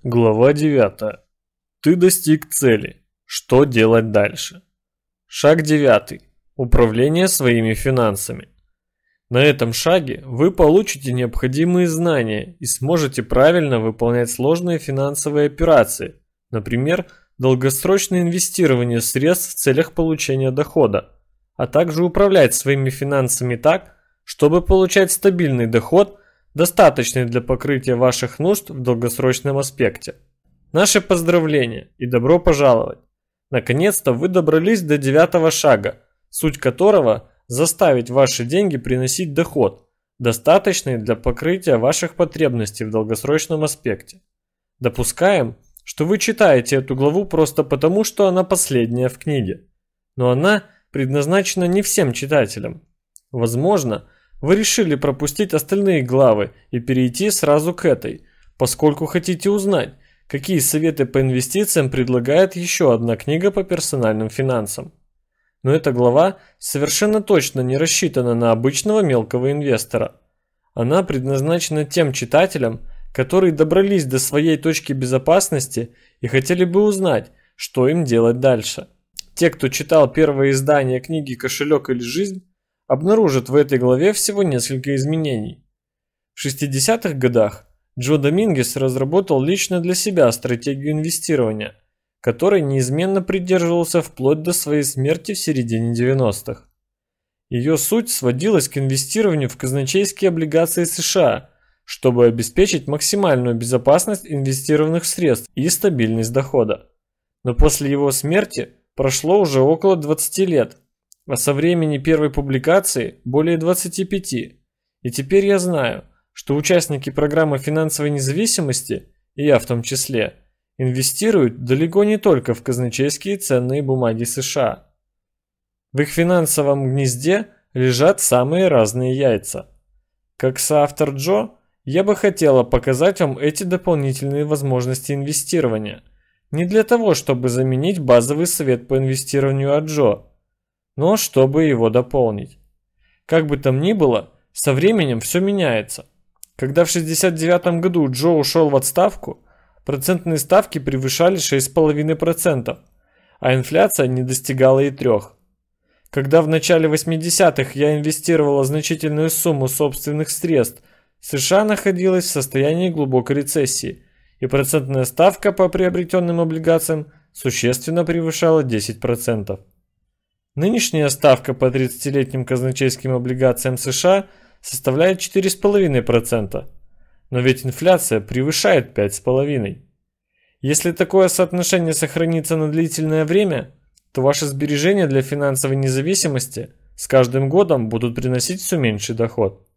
Глава 9. Ты достиг цели. Что делать дальше? Шаг 9. Управление своими финансами. На этом шаге вы получите необходимые знания и сможете правильно выполнять сложные финансовые операции, например, долгосрочное инвестирование средств в целях получения дохода, а также управлять своими финансами так, чтобы получать стабильный доход, достаточный для покрытия ваших нужд в долгосрочном аспекте. Наши поздравления и добро пожаловать! Наконец-то вы добрались до 9 шага, суть которого – заставить ваши деньги приносить доход, достаточный для покрытия ваших потребностей в долгосрочном аспекте. Допускаем, что вы читаете эту главу просто потому, что она последняя в книге. Но она предназначена не всем читателям. Возможно, вы решили пропустить остальные главы и перейти сразу к этой, поскольку хотите узнать, какие советы по инвестициям предлагает еще одна книга по персональным финансам. Но эта глава совершенно точно не рассчитана на обычного мелкого инвестора. Она предназначена тем читателям, которые добрались до своей точки безопасности и хотели бы узнать, что им делать дальше. Те, кто читал первое издание книги «Кошелек или жизнь», обнаружат в этой главе всего несколько изменений. В 60-х годах Джо Домингес разработал лично для себя стратегию инвестирования, которой неизменно придерживался вплоть до своей смерти в середине 90-х. Ее суть сводилась к инвестированию в казначейские облигации США, чтобы обеспечить максимальную безопасность инвестированных средств и стабильность дохода. Но после его смерти прошло уже около 20 лет, а со времени первой публикации более 25. И теперь я знаю, что участники программы финансовой независимости, и я в том числе, инвестируют далеко не только в казначейские ценные бумаги США. В их финансовом гнезде лежат самые разные яйца. Как соавтор Джо, я бы хотела показать вам эти дополнительные возможности инвестирования. Не для того, чтобы заменить базовый совет по инвестированию от Джо, но чтобы его дополнить. Как бы там ни было, со временем все меняется. Когда в 1969 году Джо ушел в отставку, процентные ставки превышали 6,5%, а инфляция не достигала и 3%. Когда в начале 80-х я инвестировала значительную сумму собственных средств, США находилась в состоянии глубокой рецессии, и процентная ставка по приобретенным облигациям существенно превышала 10%. Нынешняя ставка по 30-летним казначейским облигациям США составляет 4,5%, но ведь инфляция превышает 5,5%. Если такое соотношение сохранится на длительное время, то ваши сбережения для финансовой независимости с каждым годом будут приносить все меньший доход.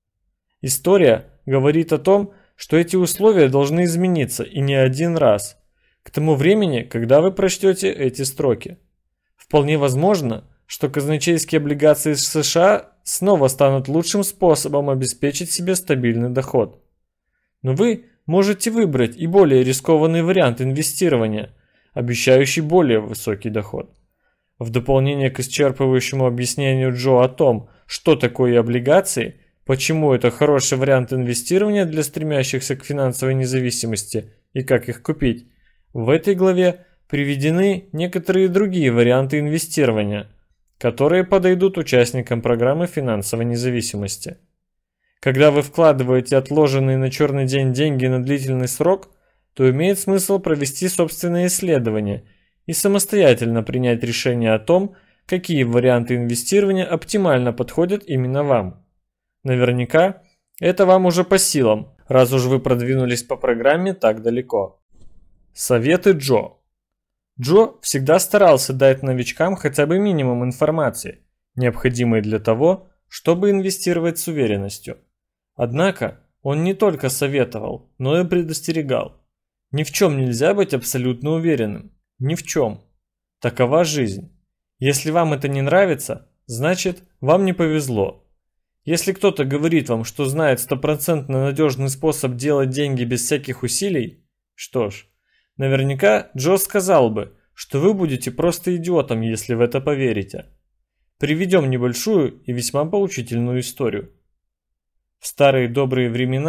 История говорит о том, что эти условия должны измениться и не один раз, к тому времени, когда вы прочтете эти строки. Вполне возможно, что казначейские облигации США снова станут лучшим способом обеспечить себе стабильный доход. Но вы можете выбрать и более рискованный вариант инвестирования, обещающий более высокий доход. В дополнение к исчерпывающему объяснению Джо о том, что такое облигации, почему это хороший вариант инвестирования для стремящихся к финансовой независимости и как их купить, в этой главе приведены некоторые другие варианты инвестирования, которые подойдут участникам программы финансовой независимости. Когда вы вкладываете отложенные на черный день деньги на длительный срок, то имеет смысл провести собственное исследование и самостоятельно принять решение о том, какие варианты инвестирования оптимально подходят именно вам. Наверняка это вам уже по силам, раз уж вы продвинулись по программе так далеко. Советы Джо. Джо всегда старался дать новичкам хотя бы минимум информации, необходимой для того, чтобы инвестировать с уверенностью. Однако он не только советовал, но и предостерегал. Ни в чем нельзя быть абсолютно уверенным. Ни в чем. Такова жизнь. Если вам это не нравится, значит, вам не повезло. Если кто-то говорит вам, что знает стопроцентно надежный способ делать деньги без всяких усилий, что ж, наверняка Джо сказал бы, что вы будете просто идиотом, если в это поверите. Приведем небольшую и весьма поучительную историю. В старые добрые времена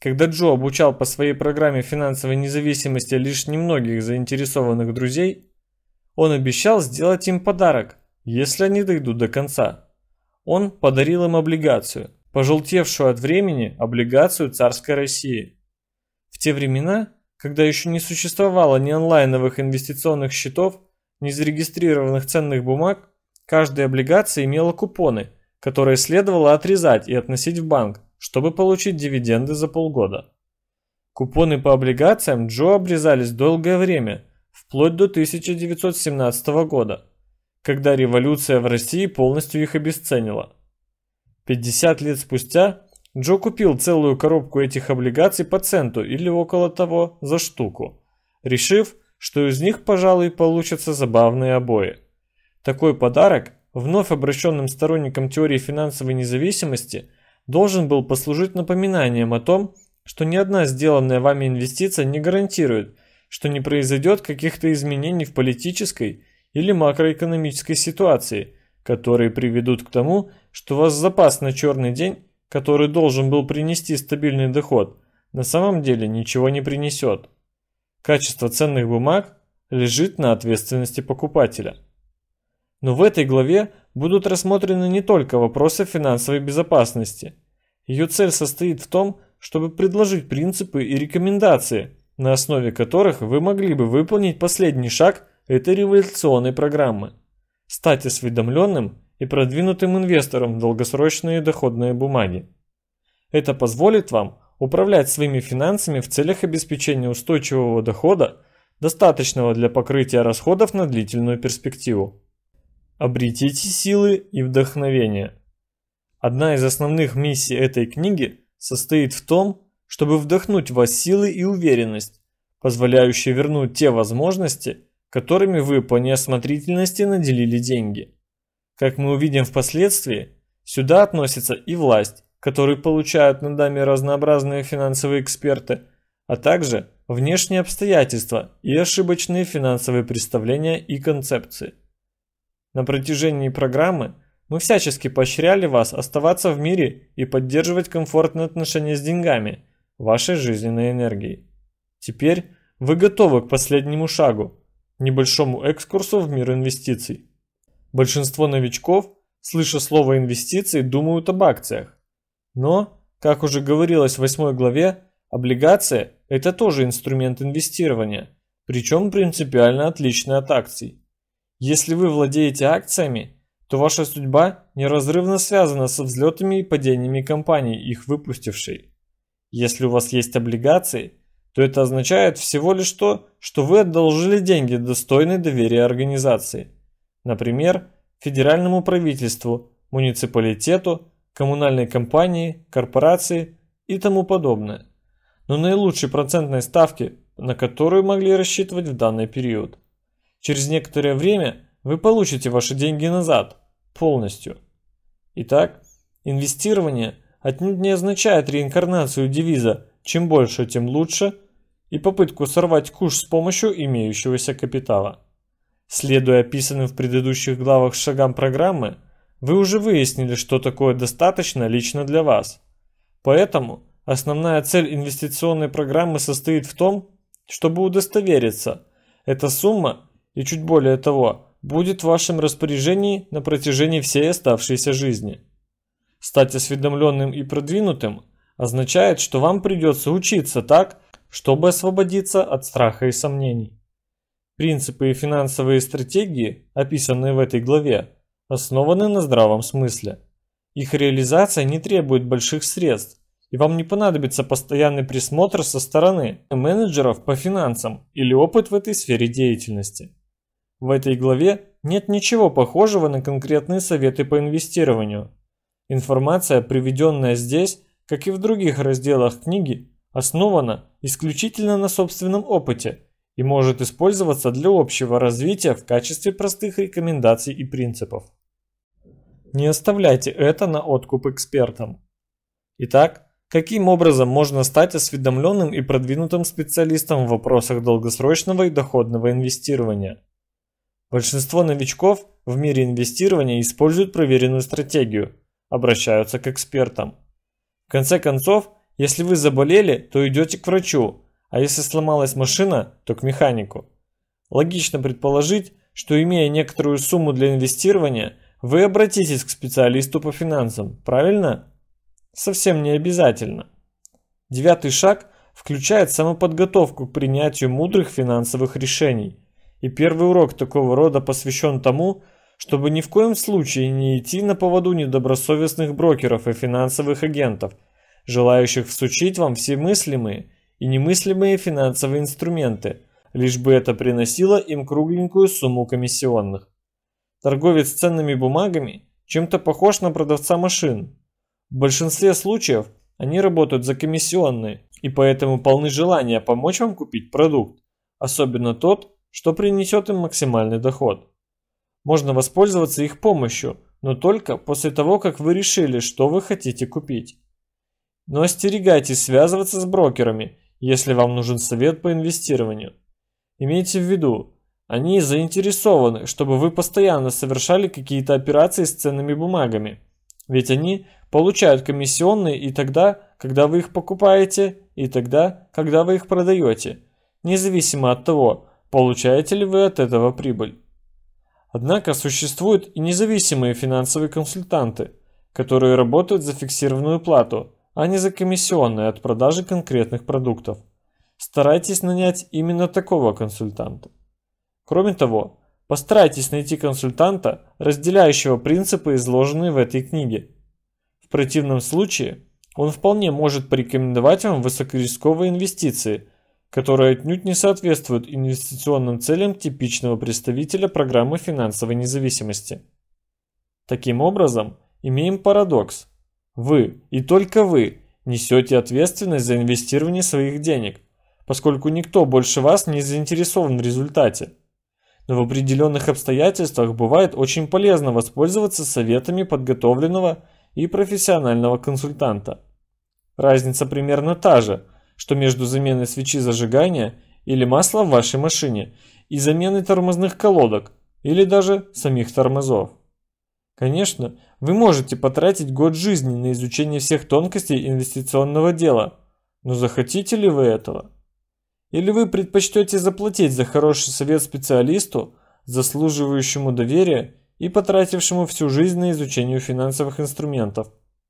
Когда Джо обучал по своей программе финансовой независимости лишь немногих заинтересованных друзей, он обещал сделать им подарок, если они дойдут до конца. Он подарил им облигацию, пожелтевшую от времени облигацию царской России. В те времена, когда еще не существовало ни онлайновых инвестиционных счетов, ни зарегистрированных ценных бумаг, каждая облигация имела купоны, которые следовало отрезать и относить в банк, чтобы получить дивиденды за полгода. Купоны по облигациям Джо обрезались долгое время, вплоть до 1917 года, когда революция в России полностью их обесценила. 50 лет спустя Джо купил целую коробку этих облигаций по центу или около того за штуку, решив, что из них, пожалуй, получатся забавные обои. Такой подарок вновь обращенным сторонникам теории финансовой независимости должен был послужить напоминанием о том, что ни одна сделанная вами инвестиция не гарантирует, что не произойдет каких-то изменений в политической или макроэкономической ситуации, которые приведут к тому, что ваш запас на черный день, который должен был принести стабильный доход, на самом деле ничего не принесет. Качество ценных бумаг лежит на ответственности покупателя. Но в этой главе будут рассмотрены не только вопросы финансовой безопасности. Ее цель состоит в том, чтобы предложить принципы и рекомендации, на основе которых вы могли бы выполнить последний шаг этой революционной программы – стать осведомленным и продвинутым инвестором в долгосрочные доходные бумаги. Это позволит вам управлять своими финансами в целях обеспечения устойчивого дохода, достаточного для покрытия расходов на длительную перспективу. Обретите силы и вдохновение. Одна из основных миссий этой книги состоит в том, чтобы вдохнуть в вас силы и уверенность, позволяющие вернуть те возможности, которыми вы по неосмотрительности наделили деньги. Как мы увидим впоследствии, сюда относится и власть, которую получают над нами разнообразные финансовые эксперты, а также внешние обстоятельства и ошибочные финансовые представления и концепции. На протяжении программы мы всячески поощряли вас оставаться в мире и поддерживать комфортные отношения с деньгами, вашей жизненной энергией. Теперь вы готовы к последнему шагу, небольшому экскурсу в мир инвестиций. Большинство новичков, слыша слово «инвестиции», думают об акциях. Но, как уже говорилось в 8 главе, облигация – это тоже инструмент инвестирования, причем принципиально отличный от акций. Если вы владеете акциями, то ваша судьба неразрывно связана со взлетами и падениями компании, их выпустившей. Если у вас есть облигации, то это означает всего лишь то, что вы одолжили деньги достойной доверия организации. Например, федеральному правительству, муниципалитету, коммунальной компании, корпорации и тому подобное. Но наилучшей процентной ставки, на которую могли рассчитывать в данный период. Через некоторое время вы получите ваши деньги назад, полностью. Итак, инвестирование отнюдь не означает реинкарнацию девиза «чем больше, тем лучше» и попытку сорвать куш с помощью имеющегося капитала. Следуя описанным в предыдущих главах шагам программы, вы уже выяснили, что такое достаточно лично для вас. Поэтому основная цель инвестиционной программы состоит в том, чтобы удостовериться, эта сумма и чуть более того будет в вашем распоряжении на протяжении всей оставшейся жизни. Стать осведомленным и продвинутым означает, что вам придется учиться так, чтобы освободиться от страха и сомнений. Принципы и финансовые стратегии, описанные в этой главе, основаны на здравом смысле. Их реализация не требует больших средств, и вам не понадобится постоянный присмотр со стороны менеджеров по финансам или опыт в этой сфере деятельности. В этой главе нет ничего похожего на конкретные советы по инвестированию. Информация, приведенная здесь, как и в других разделах книги, основана исключительно на собственном опыте и может использоваться для общего развития в качестве простых рекомендаций и принципов. Не оставляйте это на откуп экспертам. Итак, каким образом можно стать осведомленным и продвинутым специалистом в вопросах долгосрочного и доходного инвестирования? Большинство новичков в мире инвестирования используют проверенную стратегию, обращаются к экспертам. В конце концов, Если вы заболели, то идете к врачу, а если сломалась машина, то к механику. Логично предположить, что имея некоторую сумму для инвестирования, вы обратитесь к специалисту по финансам, правильно? Совсем не обязательно. 9-й шаг включает самоподготовку к принятию мудрых финансовых решений. И первый урок такого рода посвящен тому, чтобы ни в коем случае не идти на поводу недобросовестных брокеров и финансовых агентов, желающих всучить вам все мыслимые и немыслимые финансовые инструменты, лишь бы это приносило им кругленькую сумму комиссионных. Торговец ценными бумагами чем-то похож на продавца машин. В большинстве случаев они работают за комиссионные и поэтому полны желания помочь вам купить продукт, особенно тот, что принесет им максимальный доход. Можно воспользоваться их помощью, но только после того, как вы решили, что вы хотите купить. Но остерегайтесь связываться с брокерами, если вам нужен совет по инвестированию. Имейте в виду, они заинтересованы, чтобы вы постоянно совершали какие-то операции с ценными бумагами, ведь они получают комиссионные и тогда, когда вы их покупаете, и тогда, когда вы их продаете, независимо от того, получаете ли вы от этого прибыль. Однако существуют и независимые финансовые консультанты, которые работают за фиксированную плату, а не за комиссионные от продажи конкретных продуктов. Старайтесь нанять именно такого консультанта. Кроме того, постарайтесь найти консультанта, разделяющего принципы, изложенные в этой книге. В противном случае он вполне может порекомендовать вам высокорисковые инвестиции, которые отнюдь не соответствуют инвестиционным целям типичного представителя программы финансовой независимости. Таким образом, имеем парадокс. Вы и только вы несете ответственность за инвестирование своих денег, поскольку никто больше вас не заинтересован в результате. Но в определенных обстоятельствах бывает очень полезно воспользоваться советами подготовленного и профессионального консультанта. Разница примерно та же, что между заменой свечи зажигания или масла в вашей машине и заменой тормозных колодок или даже самих тормозов. Конечно, вы можете потратить год жизни на изучение всех тонкостей инвестиционного дела, но захотите ли вы этого? Или вы предпочтете заплатить за хороший совет специалисту, заслуживающему доверия и потратившему всю жизнь на изучение финансовых инструментов?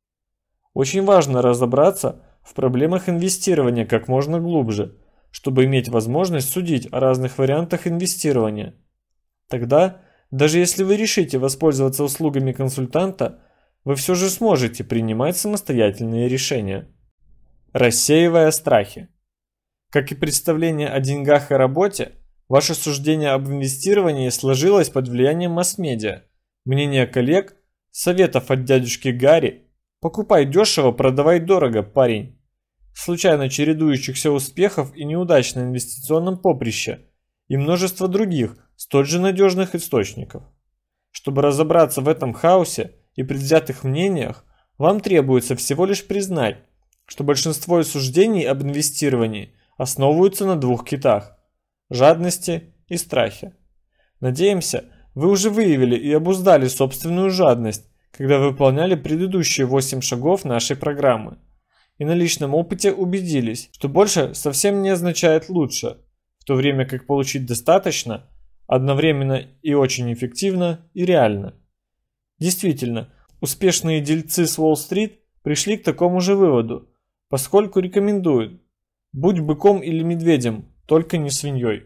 Очень важно разобраться в проблемах инвестирования как можно глубже, чтобы иметь возможность судить о разных вариантах инвестирования. Тогда, даже если вы решите воспользоваться услугами консультанта, вы все же сможете принимать самостоятельные решения. Рассеивая страхи. Как и представление о деньгах и работе, ваше суждение об инвестировании сложилось под влиянием масс-медиа, мнения коллег, советов от дядюшки Гарри, покупай дешево, продавай дорого, парень, случайно чередующихся успехов и неудач на инвестиционном поприще и множество других, столь же надежных источников. Чтобы разобраться в этом хаосе и предвзятых мнениях, вам требуется всего лишь признать, что большинство суждений об инвестировании основываются на двух китах – жадности и страхе. Надеемся, вы уже выявили и обуздали собственную жадность, когда выполняли предыдущие 8 шагов нашей программы. И на личном опыте убедились, что больше совсем не означает лучше, в то время как получить достаточно, одновременно и очень эффективно и реально. Действительно, успешные дельцы с Уолл-стрит пришли к такому же выводу, поскольку рекомендуют: будь быком или медведем, только не свиньей.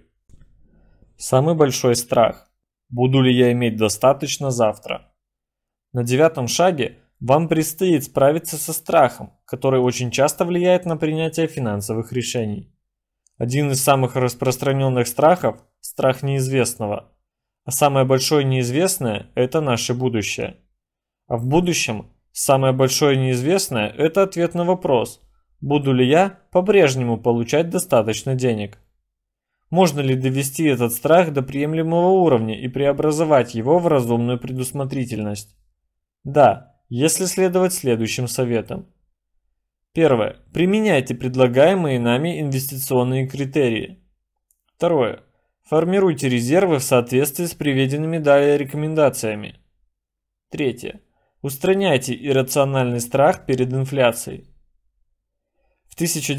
Самый большой страх. Буду ли я иметь достаточно завтра? На 9-м шаге вам предстоит справиться со страхом, который очень часто влияет на принятие финансовых решений. Один из самых распространенных страхов – страх неизвестного. А самое большое неизвестное – это наше будущее. А в будущем самое большое неизвестное – это ответ на вопрос: буду ли я по-прежнему получать достаточно денег? Можно ли довести этот страх до приемлемого уровня и преобразовать его в разумную предусмотрительность? Да, если следовать следующим советам. Первое. Применяйте предлагаемые нами инвестиционные критерии. Второе. Формируйте резервы в соответствии с приведенными далее рекомендациями. Третье. Устраняйте иррациональный страх перед инфляцией. В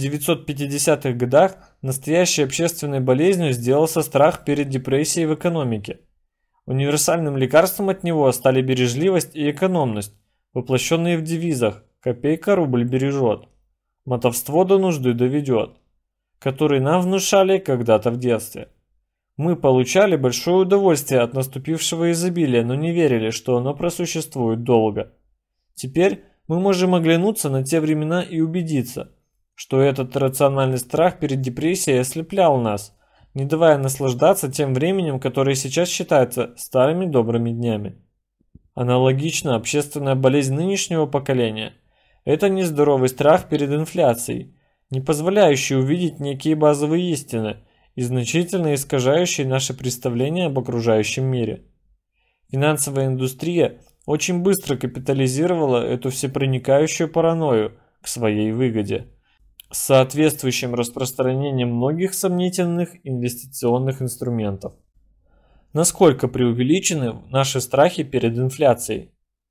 1950-х годах настоящей общественной болезнью сделался страх перед депрессией в экономике. Универсальным лекарством от него стали бережливость и экономность, воплощенные в девизах «Копейка рубль бережет», «Мотовство до нужды доведет», которые нам внушали когда-то в детстве. Мы получали большое удовольствие от наступившего изобилия, но не верили, что оно просуществует долго. Теперь мы можем оглянуться на те времена и убедиться, что этот рациональный страх перед депрессией ослеплял нас, не давая наслаждаться тем временем, которое сейчас считается старыми добрыми днями. Аналогично, общественная болезнь нынешнего поколения – это нездоровый страх перед инфляцией, не позволяющий увидеть некие базовые истины и значительно искажающий наше представление об окружающем мире. Финансовая индустрия очень быстро капитализировала эту всепроникающую паранойю к своей выгоде, с соответствующим распространением многих сомнительных инвестиционных инструментов. Насколько преувеличены наши страхи перед инфляцией?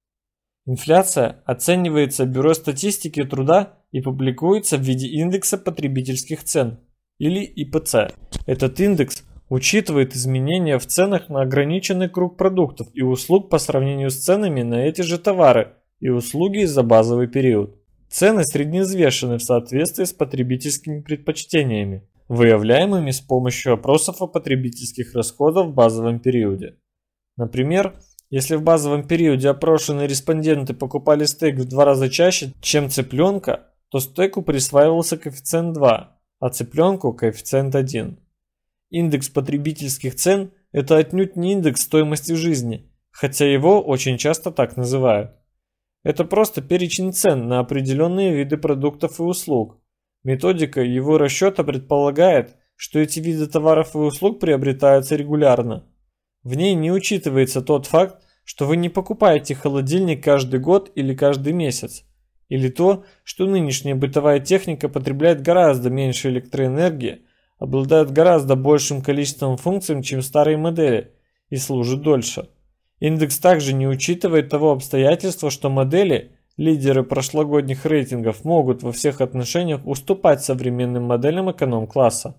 Инфляция оценивается Бюро статистики труда и публикуется в виде индекса потребительских цен, или ИПЦ. Этот индекс учитывает изменения в ценах на ограниченный круг продуктов и услуг по сравнению с ценами на эти же товары и услуги за базовый период. Цены средневзвешены в соответствии с потребительскими предпочтениями, выявляемыми с помощью опросов о потребительских расходах в базовом периоде. Например, если в базовом периоде опрошенные респонденты покупали стейк в 2 раза чаще, чем цыпленка, то стейку присваивался коэффициент 2, а цыпленку коэффициент 1. Индекс потребительских цен – это отнюдь не индекс стоимости жизни, хотя его очень часто так называют. Это просто перечень цен на определенные виды продуктов и услуг. Методика его расчета предполагает, что эти виды товаров и услуг приобретаются регулярно. В ней не учитывается тот факт, что вы не покупаете холодильник каждый год или каждый месяц, или то, что нынешняя бытовая техника потребляет гораздо меньше электроэнергии, обладает гораздо большим количеством функций, чем старые модели, и служит дольше. Индекс также не учитывает того обстоятельства, что модели, лидеры прошлогодних рейтингов, могут во всех отношениях уступать современным моделям эконом-класса.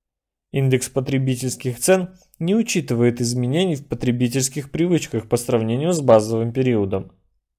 Индекс потребительских цен не учитывает изменений в потребительских привычках по сравнению с базовым периодом.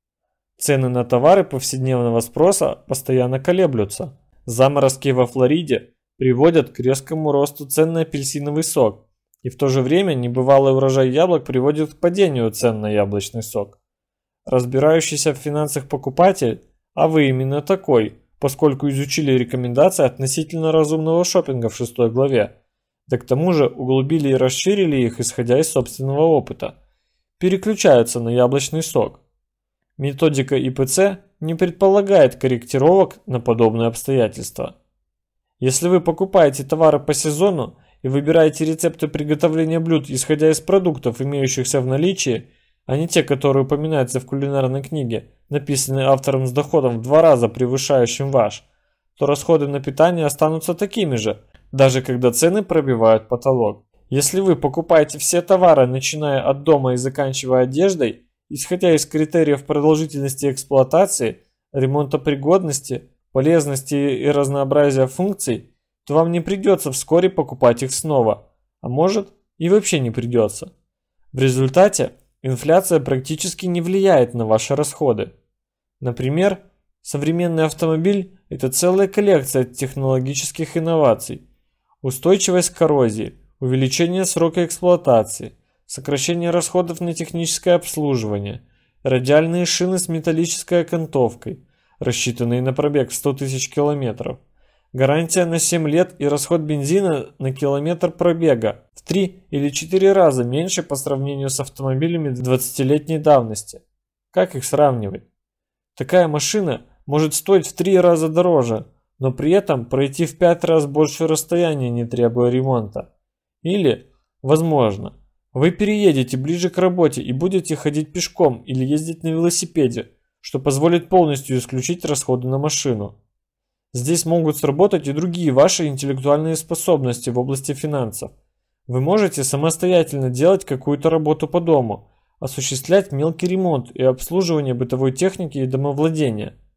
Цены на товары повседневного спроса постоянно колеблются. Заморозки во Флориде приводят к резкому росту цен на апельсиновый сок, и в то же время небывалый урожай яблок приводит к падению цен на яблочный сок. Разбирающийся в финансах покупатель, а вы именно такой, поскольку изучили рекомендации относительно разумного шопинга в 6 главе, да к тому же углубили и расширили их, исходя из собственного опыта, переключаются на яблочный сок. Методика ИПЦ не предполагает корректировок на подобные обстоятельства. Если вы покупаете товары по сезону и выбираете рецепты приготовления блюд, исходя из продуктов, имеющихся в наличии, а не те, которые упоминаются в кулинарной книге, написанные автором с доходом в 2 раза превышающим ваш, то расходы на питание останутся такими же, даже когда цены пробивают потолок. Если вы покупаете все товары, начиная от дома и заканчивая одеждой, исходя из критериев продолжительности эксплуатации, ремонтопригодности, полезности и разнообразия функций, то вам не придется вскоре покупать их снова, а может и вообще не придется. В результате инфляция практически не влияет на ваши расходы. Например, современный автомобиль – это целая коллекция технологических инноваций. Устойчивость к коррозии, увеличение срока эксплуатации, сокращение расходов на техническое обслуживание, радиальные шины с металлической окантовкой, рассчитанные на пробег в 100 тысяч километров, гарантия на 7 лет и расход бензина на километр пробега в 3 или 4 раза меньше по сравнению с автомобилями 20-летней давности. Как их сравнивать? Такая машина может стоить в 3 раза дороже, но при этом пройти в 5 раз больше расстояния, не требуя ремонта. Или, возможно, вы переедете ближе к работе и будете ходить пешком или ездить на велосипеде, что позволит полностью исключить расходы на машину. Здесь могут сработать и другие ваши интеллектуальные способности в области финансов. Вы можете самостоятельно делать какую-то работу по дому, осуществлять мелкий ремонт и обслуживание бытовой техники и домовладения.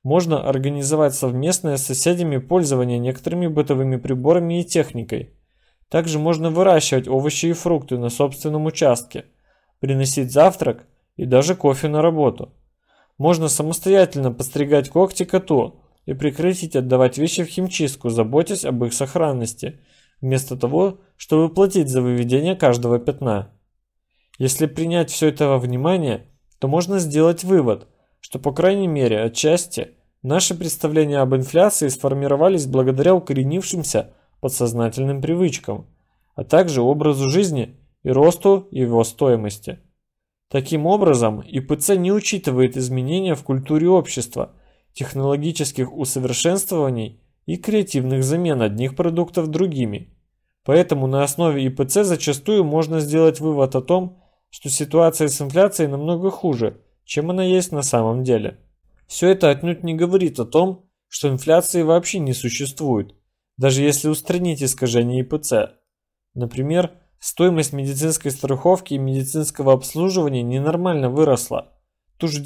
Можно организовать совместное с соседями пользование некоторыми бытовыми приборами и техникой. Также можно выращивать овощи и фрукты на собственном участке, приносить завтрак и даже кофе на работу. Можно самостоятельно подстригать когти коту и прекратить отдавать вещи в химчистку, заботясь об их сохранности, вместо того, чтобы платить за выведение каждого пятна. Если принять все это во внимание, то можно сделать вывод, что по крайней мере отчасти наши представления об инфляции сформировались благодаря укоренившимся подсознательным привычкам, а также образу жизни и росту его стоимости. Таким образом, ИПЦ не учитывает изменения в культуре общества, технологических усовершенствований и креативных замен одних продуктов другими. Поэтому на основе ИПЦ зачастую можно сделать вывод о том, что ситуация с инфляцией намного хуже, чем она есть на самом деле. Все это отнюдь не говорит о том, что инфляции вообще не существует, даже если устранить искажение ИПЦ. Например, стоимость медицинской страховки и медицинского обслуживания ненормально выросла. Ту же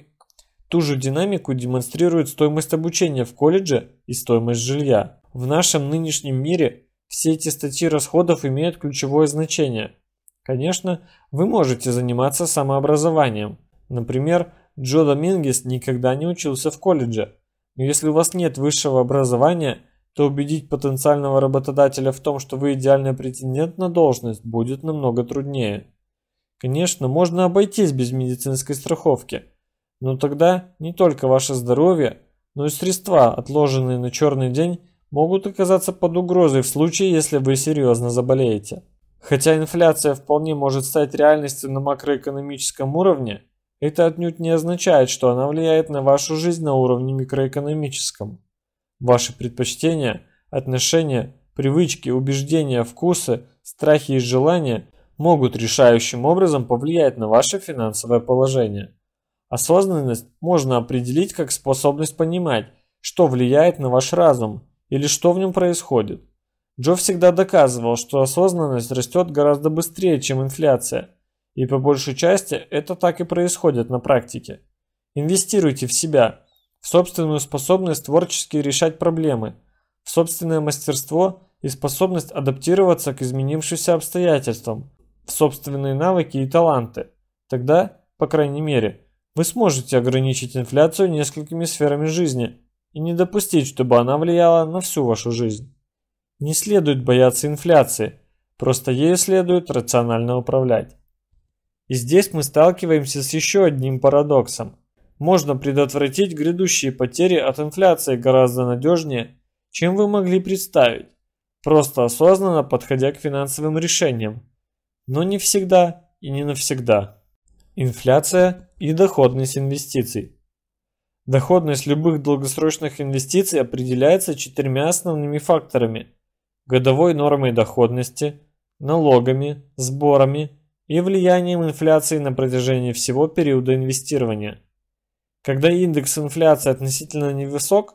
динамику демонстрирует стоимость обучения в колледже и стоимость жилья. В нашем нынешнем мире все эти статьи расходов имеют ключевое значение. Конечно, вы можете заниматься самообразованием. Например, Джо Домингес никогда не учился в колледже. Но если у вас нет высшего образования, то убедить потенциального работодателя в том, что вы идеальный претендент на должность, будет намного труднее. Конечно, можно обойтись без медицинской страховки, но тогда не только ваше здоровье, но и средства, отложенные на черный день, могут оказаться под угрозой в случае, если вы серьезно заболеете. Хотя инфляция вполне может стать реальностью на макроэкономическом уровне, это отнюдь не означает, что она влияет на вашу жизнь на уровне микроэкономическом. Ваши предпочтения, отношения, привычки, убеждения, вкусы, страхи и желания могут решающим образом повлиять на ваше финансовое положение. Осознанность можно определить как способность понимать, что влияет на ваш разум или что в нем происходит. Джо всегда доказывал, что осознанность растет гораздо быстрее, чем инфляция, и по большей части это так и происходит на практике. Инвестируйте в себя, в собственную способность творчески решать проблемы, в собственное мастерство и способность адаптироваться к изменившимся обстоятельствам, в собственные навыки и таланты. Тогда, по крайней мере, вы сможете ограничить инфляцию несколькими сферами жизни и не допустить, чтобы она влияла на всю вашу жизнь. Не следует бояться инфляции, просто ею следует рационально управлять. И здесь мы сталкиваемся с еще одним парадоксом. Можно предотвратить грядущие потери от инфляции гораздо надежнее, чем вы могли представить, просто осознанно подходя к финансовым решениям. Но не всегда и не навсегда. Инфляция и доходность инвестиций. Доходность любых долгосрочных инвестиций определяется 4 основными факторами: годовой нормой доходности, налогами, сборами и влиянием инфляции на протяжении всего периода инвестирования. Когда индекс инфляции относительно невысок,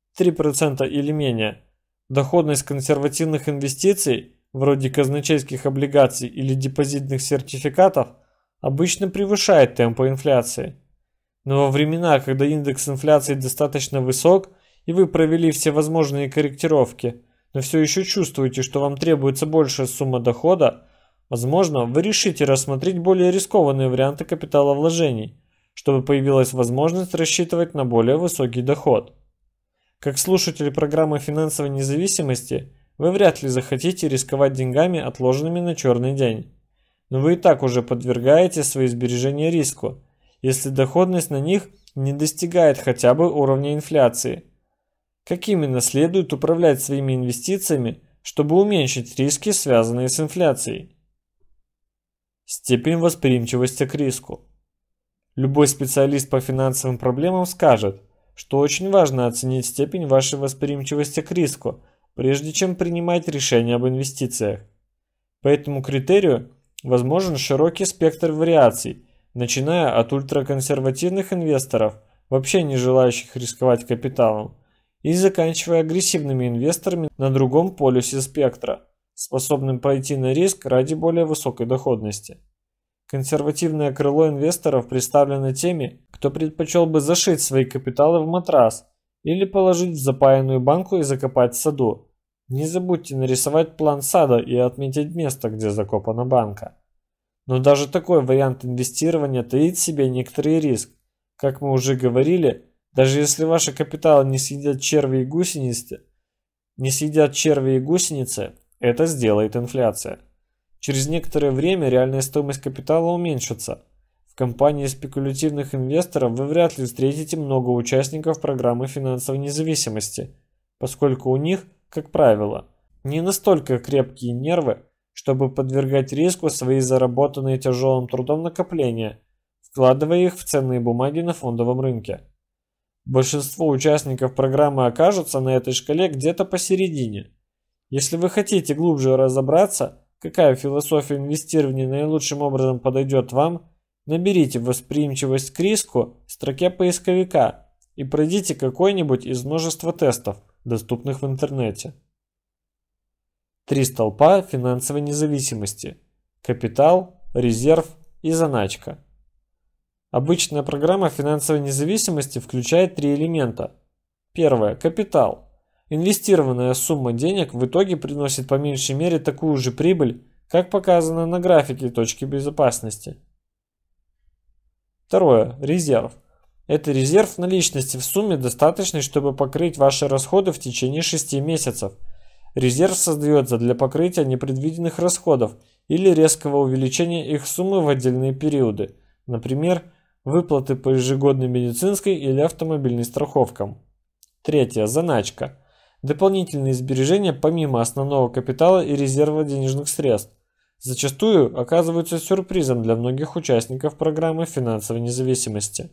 3% или менее, доходность консервативных инвестиций, вроде казначейских облигаций или депозитных сертификатов, обычно превышает темпы инфляции. Но во времена, когда индекс инфляции достаточно высок и вы провели все возможные корректировки, но все еще чувствуете, что вам требуется большая сумма дохода, возможно, вы решите рассмотреть более рискованные варианты капиталовложений, чтобы появилась возможность рассчитывать на более высокий доход. Как слушатель программы финансовой независимости, вы вряд ли захотите рисковать деньгами, отложенными на черный день. Но вы и так уже подвергаете свои сбережения риску, если доходность на них не достигает хотя бы уровня инфляции. Как именно следует управлять своими инвестициями, чтобы уменьшить риски, связанные с инфляцией? Степень восприимчивости к риску. Любой специалист по финансовым проблемам скажет, что очень важно оценить степень вашей восприимчивости к риску, прежде чем принимать решения об инвестициях. По этому критерию возможен широкий спектр вариаций, начиная от ультраконсервативных инвесторов, вообще не желающих рисковать капиталом, и заканчивая агрессивными инвесторами на другом полюсе спектра, способным пойти на риск ради более высокой доходности. Консервативное крыло инвесторов представлено теми, кто предпочел бы зашить свои капиталы в матрас или положить в запаянную банку и закопать в саду. Не забудьте нарисовать план сада и отметить место, где закопана банка. Но даже такой вариант инвестирования таит в себе некоторый риск. Как мы уже говорили, даже если ваши капиталы не съедят черви и гусеницы, это сделает инфляция. Через некоторое время реальная стоимость капитала уменьшится. В компании спекулятивных инвесторов вы вряд ли встретите много участников программы финансовой независимости, поскольку у них, как правило, не настолько крепкие нервы, чтобы подвергать риску свои заработанные тяжелым трудом накопления, вкладывая их в ценные бумаги на фондовом рынке. Большинство участников программы окажутся на этой шкале где-то посередине. Если вы хотите глубже разобраться, какая философия инвестирования наилучшим образом подойдет вам, наберите восприимчивость к риску в строке поисковика и пройдите какой-нибудь из множества тестов, доступных в интернете. 3 столпа финансовой независимости: капитал, резерв и заначка. Обычная программа финансовой независимости включает 3 элемента. Первое – капитал. Инвестированная сумма денег в итоге приносит по меньшей мере такую же прибыль, как показано на графике точки безопасности. Второе – резерв. Это резерв наличности в сумме, достаточной, чтобы покрыть ваши расходы в течение 6 месяцев. Резерв создается для покрытия непредвиденных расходов или резкого увеличения их суммы в отдельные периоды, например, выплаты по ежегодной медицинской или автомобильной страховкам. Третье – заначка. Дополнительные сбережения помимо основного капитала и резерва денежных средств зачастую оказываются сюрпризом для многих участников программы финансовой независимости.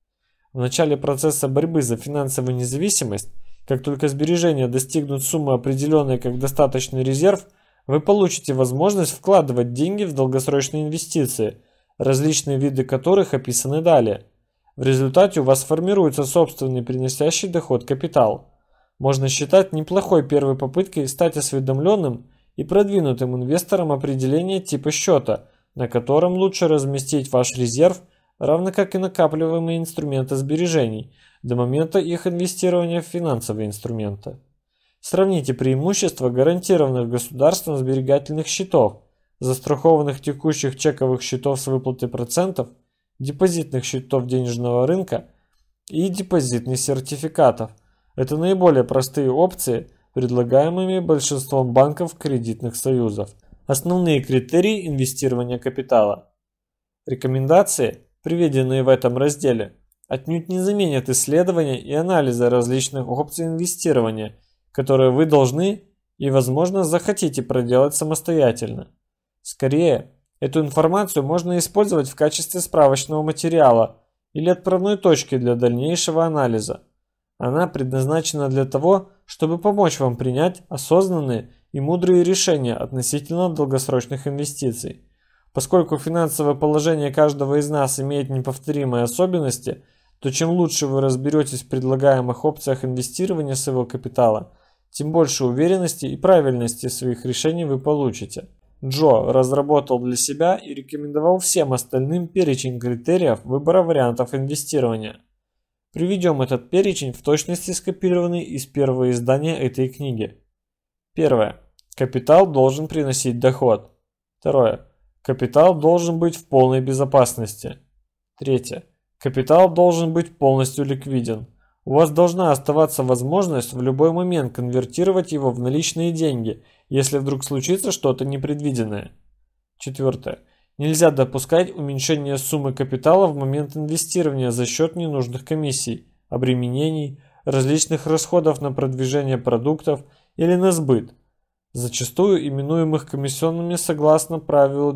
В начале процесса борьбы за финансовую независимость, как только сбережения достигнут суммы, определенной как достаточный резерв, вы получите возможность вкладывать деньги в долгосрочные инвестиции, различные виды которых описаны далее. В результате у вас формируется собственный приносящий доход капитал. Можно считать неплохой первой попыткой стать осведомленным и продвинутым инвестором определения типа счета, на котором лучше разместить ваш резерв, равно как и накапливаемые инструменты сбережений, до момента их инвестирования в финансовые инструменты. Сравните преимущества гарантированных государством сберегательных счетов, застрахованных текущих чековых счетов с выплатой процентов, депозитных счетов денежного рынка и депозитных сертификатов. Это наиболее простые опции, предлагаемыми большинством банков кредитных союзов. Основные критерии инвестирования капитала. Рекомендации, приведенные в этом разделе, отнюдь не заменят исследования и анализа различных опций инвестирования, которые вы должны и, возможно, захотите проделать самостоятельно. Скорее, эту информацию можно использовать в качестве справочного материала или отправной точки для дальнейшего анализа. Она предназначена для того, чтобы помочь вам принять осознанные и мудрые решения относительно долгосрочных инвестиций. Поскольку финансовое положение каждого из нас имеет неповторимые особенности, то чем лучше вы разберетесь в предлагаемых опциях инвестирования своего капитала, тем больше уверенности и правильности своих решений вы получите. Джо разработал для себя и рекомендовал всем остальным перечень критериев выбора вариантов инвестирования. Приведем этот перечень в точности скопированный из первого издания этой книги. Первое. Капитал должен приносить доход. Второе. Капитал должен быть в полной безопасности. Третье. Капитал должен быть полностью ликвиден. У вас должна оставаться возможность в любой момент конвертировать его в наличные деньги, если вдруг случится что-то непредвиденное. Четвертое. Нельзя допускать уменьшения суммы капитала в момент инвестирования за счет ненужных комиссий, обременений, различных расходов на продвижение продуктов или на сбыт, зачастую именуемых комиссионными согласно правилу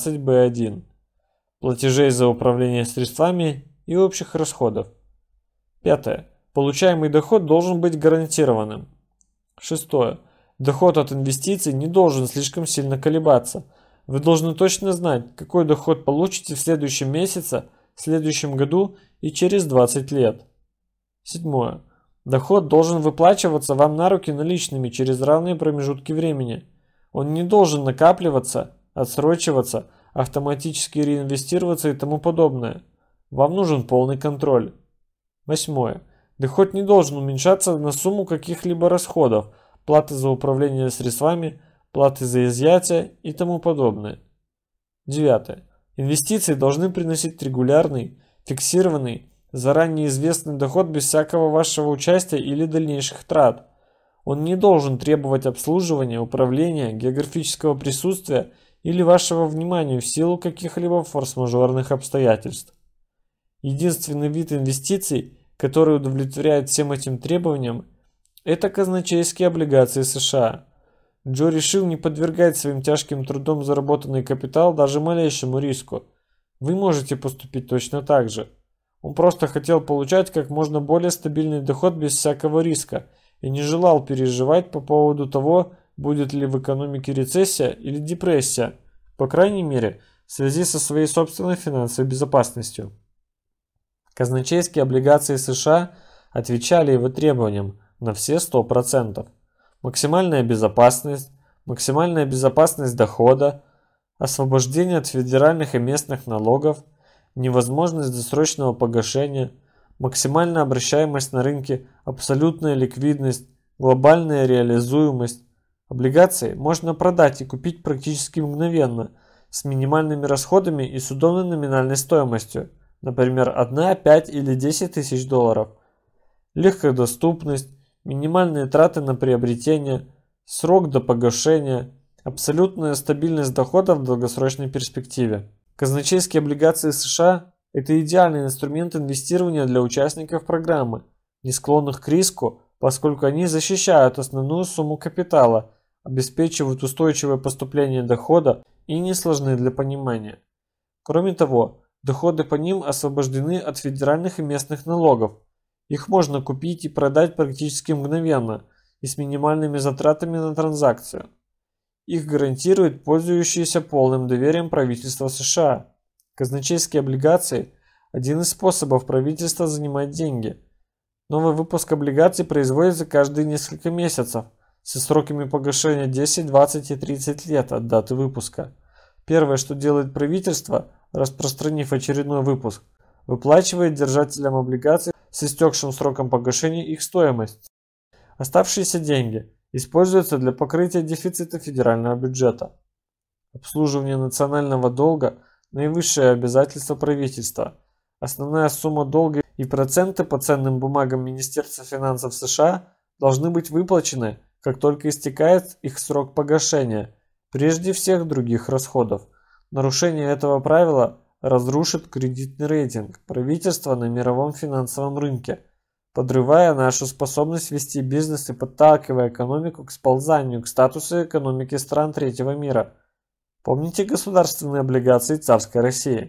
12b1, платежей за управление средствами и общих расходов. Пятое. Получаемый доход должен быть гарантированным. Шестое. Доход от инвестиций не должен слишком сильно колебаться. Вы должны точно знать, какой доход получите в следующем месяце, в следующем году и через 20 лет. Седьмое. Доход должен выплачиваться вам на руки наличными через равные промежутки времени. Он не должен накапливаться, отсрочиваться, автоматически реинвестироваться и тому подобное. Вам нужен полный контроль. 8. Доход не должен уменьшаться на сумму каких-либо расходов, платы за управление средствами, платы за изъятие и тому подобное. 9. Инвестиции должны приносить регулярный, фиксированный, заранее известный доход без всякого вашего участия или дальнейших трат. Он не должен требовать обслуживания, управления, географического присутствия или вашего внимания в силу каких-либо форс-мажорных обстоятельств. Единственный вид инвестиций, который удовлетворяет всем этим требованиям, это казначейские облигации США. Джо решил не подвергать своим тяжким трудом заработанный капитал даже малейшему риску. Вы можете поступить точно так же. Он просто хотел получать как можно более стабильный доход без всякого риска и не желал переживать по поводу того, будет ли в экономике рецессия или депрессия, по крайней мере, в связи со своей собственной финансовой безопасностью. Казначейские облигации США отвечали его требованиям на все 100%. Максимальная безопасность дохода, освобождение от федеральных и местных налогов, невозможность досрочного погашения, максимальная обращаемость на рынке, абсолютная ликвидность, глобальная реализуемость. Облигации можно продать и купить практически мгновенно, с минимальными расходами и с удобной номинальной стоимостью, например, 1, 5 или 10 тысяч долларов. Легкая доступность, минимальные траты на приобретение, срок до погашения, абсолютная стабильность дохода в долгосрочной перспективе. Казначейские облигации США – это идеальный инструмент инвестирования для участников программы, не склонных к риску, поскольку они защищают основную сумму капитала, обеспечивают устойчивое поступление дохода и не сложны для понимания. Кроме того, доходы по ним освобождены от федеральных и местных налогов. Их можно купить и продать практически мгновенно и с минимальными затратами на транзакцию. Их гарантирует пользующееся полным доверием правительство США. Казначейские облигации – один из способов правительства занимать деньги. Новый выпуск облигаций производится каждые несколько месяцев со сроками погашения 10, 20 и 30 лет от даты выпуска. Первое, что делает правительство, распространив очередной выпуск, выплачивает держателям облигаций с истекшим сроком погашения их стоимость. Оставшиеся деньги используются для покрытия дефицита федерального бюджета. Обслуживание национального долга – наивысшее обязательство правительства. Основная сумма долга и проценты по ценным бумагам Министерства финансов США должны быть выплачены, как только истекает их срок погашения, прежде всех других расходов. Нарушение этого правила разрушит кредитный рейтинг правительства на мировом финансовом рынке, подрывая нашу способность вести бизнес и подталкивая экономику к сползанию к статусу экономики стран третьего мира. Помните государственные облигации царской России?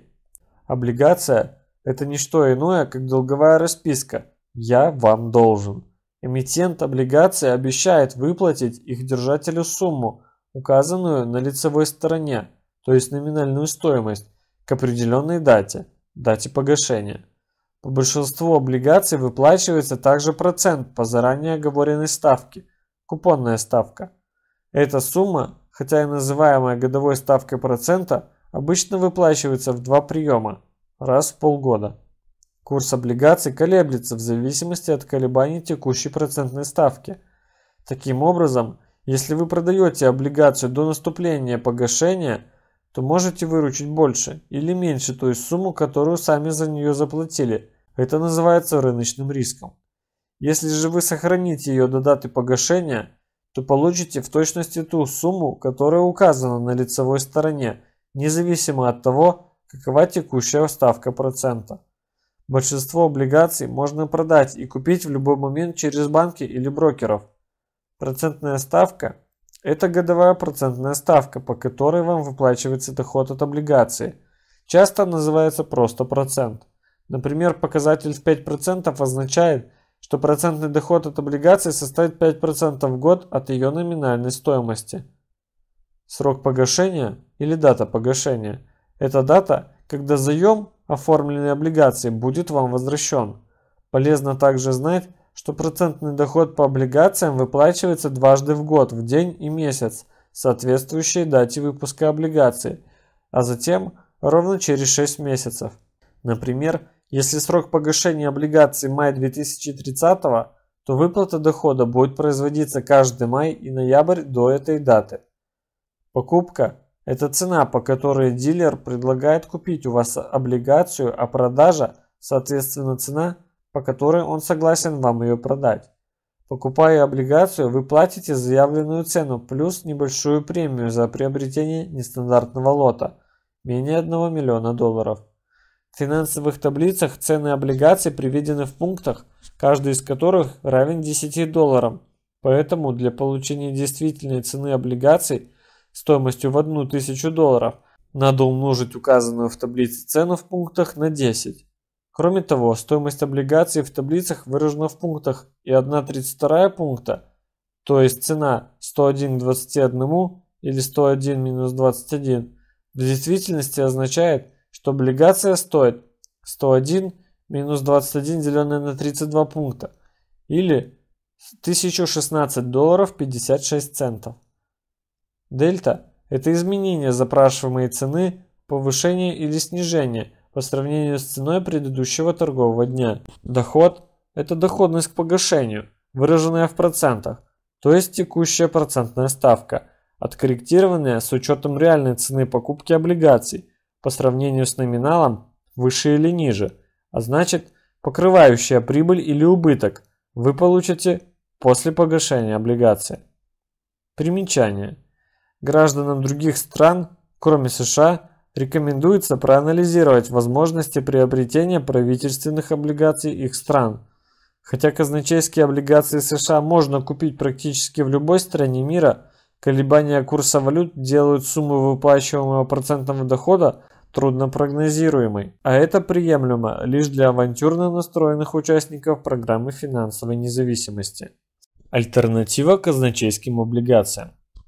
Облигация – это не что иное, как долговая расписка «Я вам должен». Эмитент облигации обещает выплатить их держателю сумму, указанную на лицевой стороне, то есть номинальную стоимость, к определенной дате погашения. По большинству облигаций выплачивается также процент по заранее оговоренной ставке, купонная ставка. Эта сумма, хотя и называемая годовой ставкой процента, обычно выплачивается в 2 приема, раз в полгода. Курс облигаций колеблется в зависимости от колебаний текущей процентной ставки. Таким образом, если вы продаете облигацию до наступления погашения, то можете выручить больше или меньше той сумму, которую сами за нее заплатили. Это называется рыночным риском. Если же вы сохраните ее до даты погашения, то получите в точности ту сумму, которая указана на лицевой стороне, независимо от того, какова текущая ставка процента. Большинство облигаций можно продать и купить в любой момент через банки или брокеров. Процентная ставка – это годовая процентная ставка, по которой вам выплачивается доход от облигации. Часто называется просто процент. Например, показатель в 5% означает, что процентный доход от облигации составит 5% в год от ее номинальной стоимости. Срок погашения или дата погашения – это дата, когда заем оформленной облигации будет вам возвращен. Полезно также знать, что процентный доход по облигациям выплачивается дважды в год, в день и месяц, соответствующей дате выпуска облигаций, а затем ровно через 6 месяцев. Например, если срок погашения облигаций май 2030, то выплата дохода будет производиться каждый май и ноябрь до этой даты. Покупка – это цена, по которой дилер предлагает купить у вас облигацию, а продажа – соответственно цена, по которой он согласен вам ее продать. Покупая облигацию, вы платите заявленную цену плюс небольшую премию за приобретение нестандартного лота – менее $1 миллиона. В финансовых таблицах цены облигаций приведены в пунктах, каждый из которых равен $10. Поэтому для получения действительной цены облигаций стоимостью в $1000 надо умножить указанную в таблице цену в пунктах на 10. Кроме того, стоимость облигаций в таблицах выражена в пунктах и 1/32 пункта, то есть цена 101 к 21 или 101 минус 21, в действительности означает, что облигация стоит 101 минус 21 деленное на 32 пункта или $1016.56. Дельта – это изменение запрашиваемой цены, повышение или снижение по сравнению с ценой предыдущего торгового дня. Доход – это доходность к погашению, выраженная в процентах, то есть текущая процентная ставка, откорректированная с учетом реальной цены покупки облигаций по сравнению с номиналом выше или ниже, а значит покрывающая прибыль или убыток вы получите после погашения облигации. Примечание. Гражданам других стран, кроме США, рекомендуется проанализировать возможности приобретения правительственных облигаций их стран. Хотя казначейские облигации США можно купить практически в любой стране мира, колебания курса валют делают сумму выплачиваемого процентного дохода трудно прогнозируемой, а это приемлемо лишь для авантюрно настроенных участников программы финансовой независимости. Альтернатива казначейским облигациям.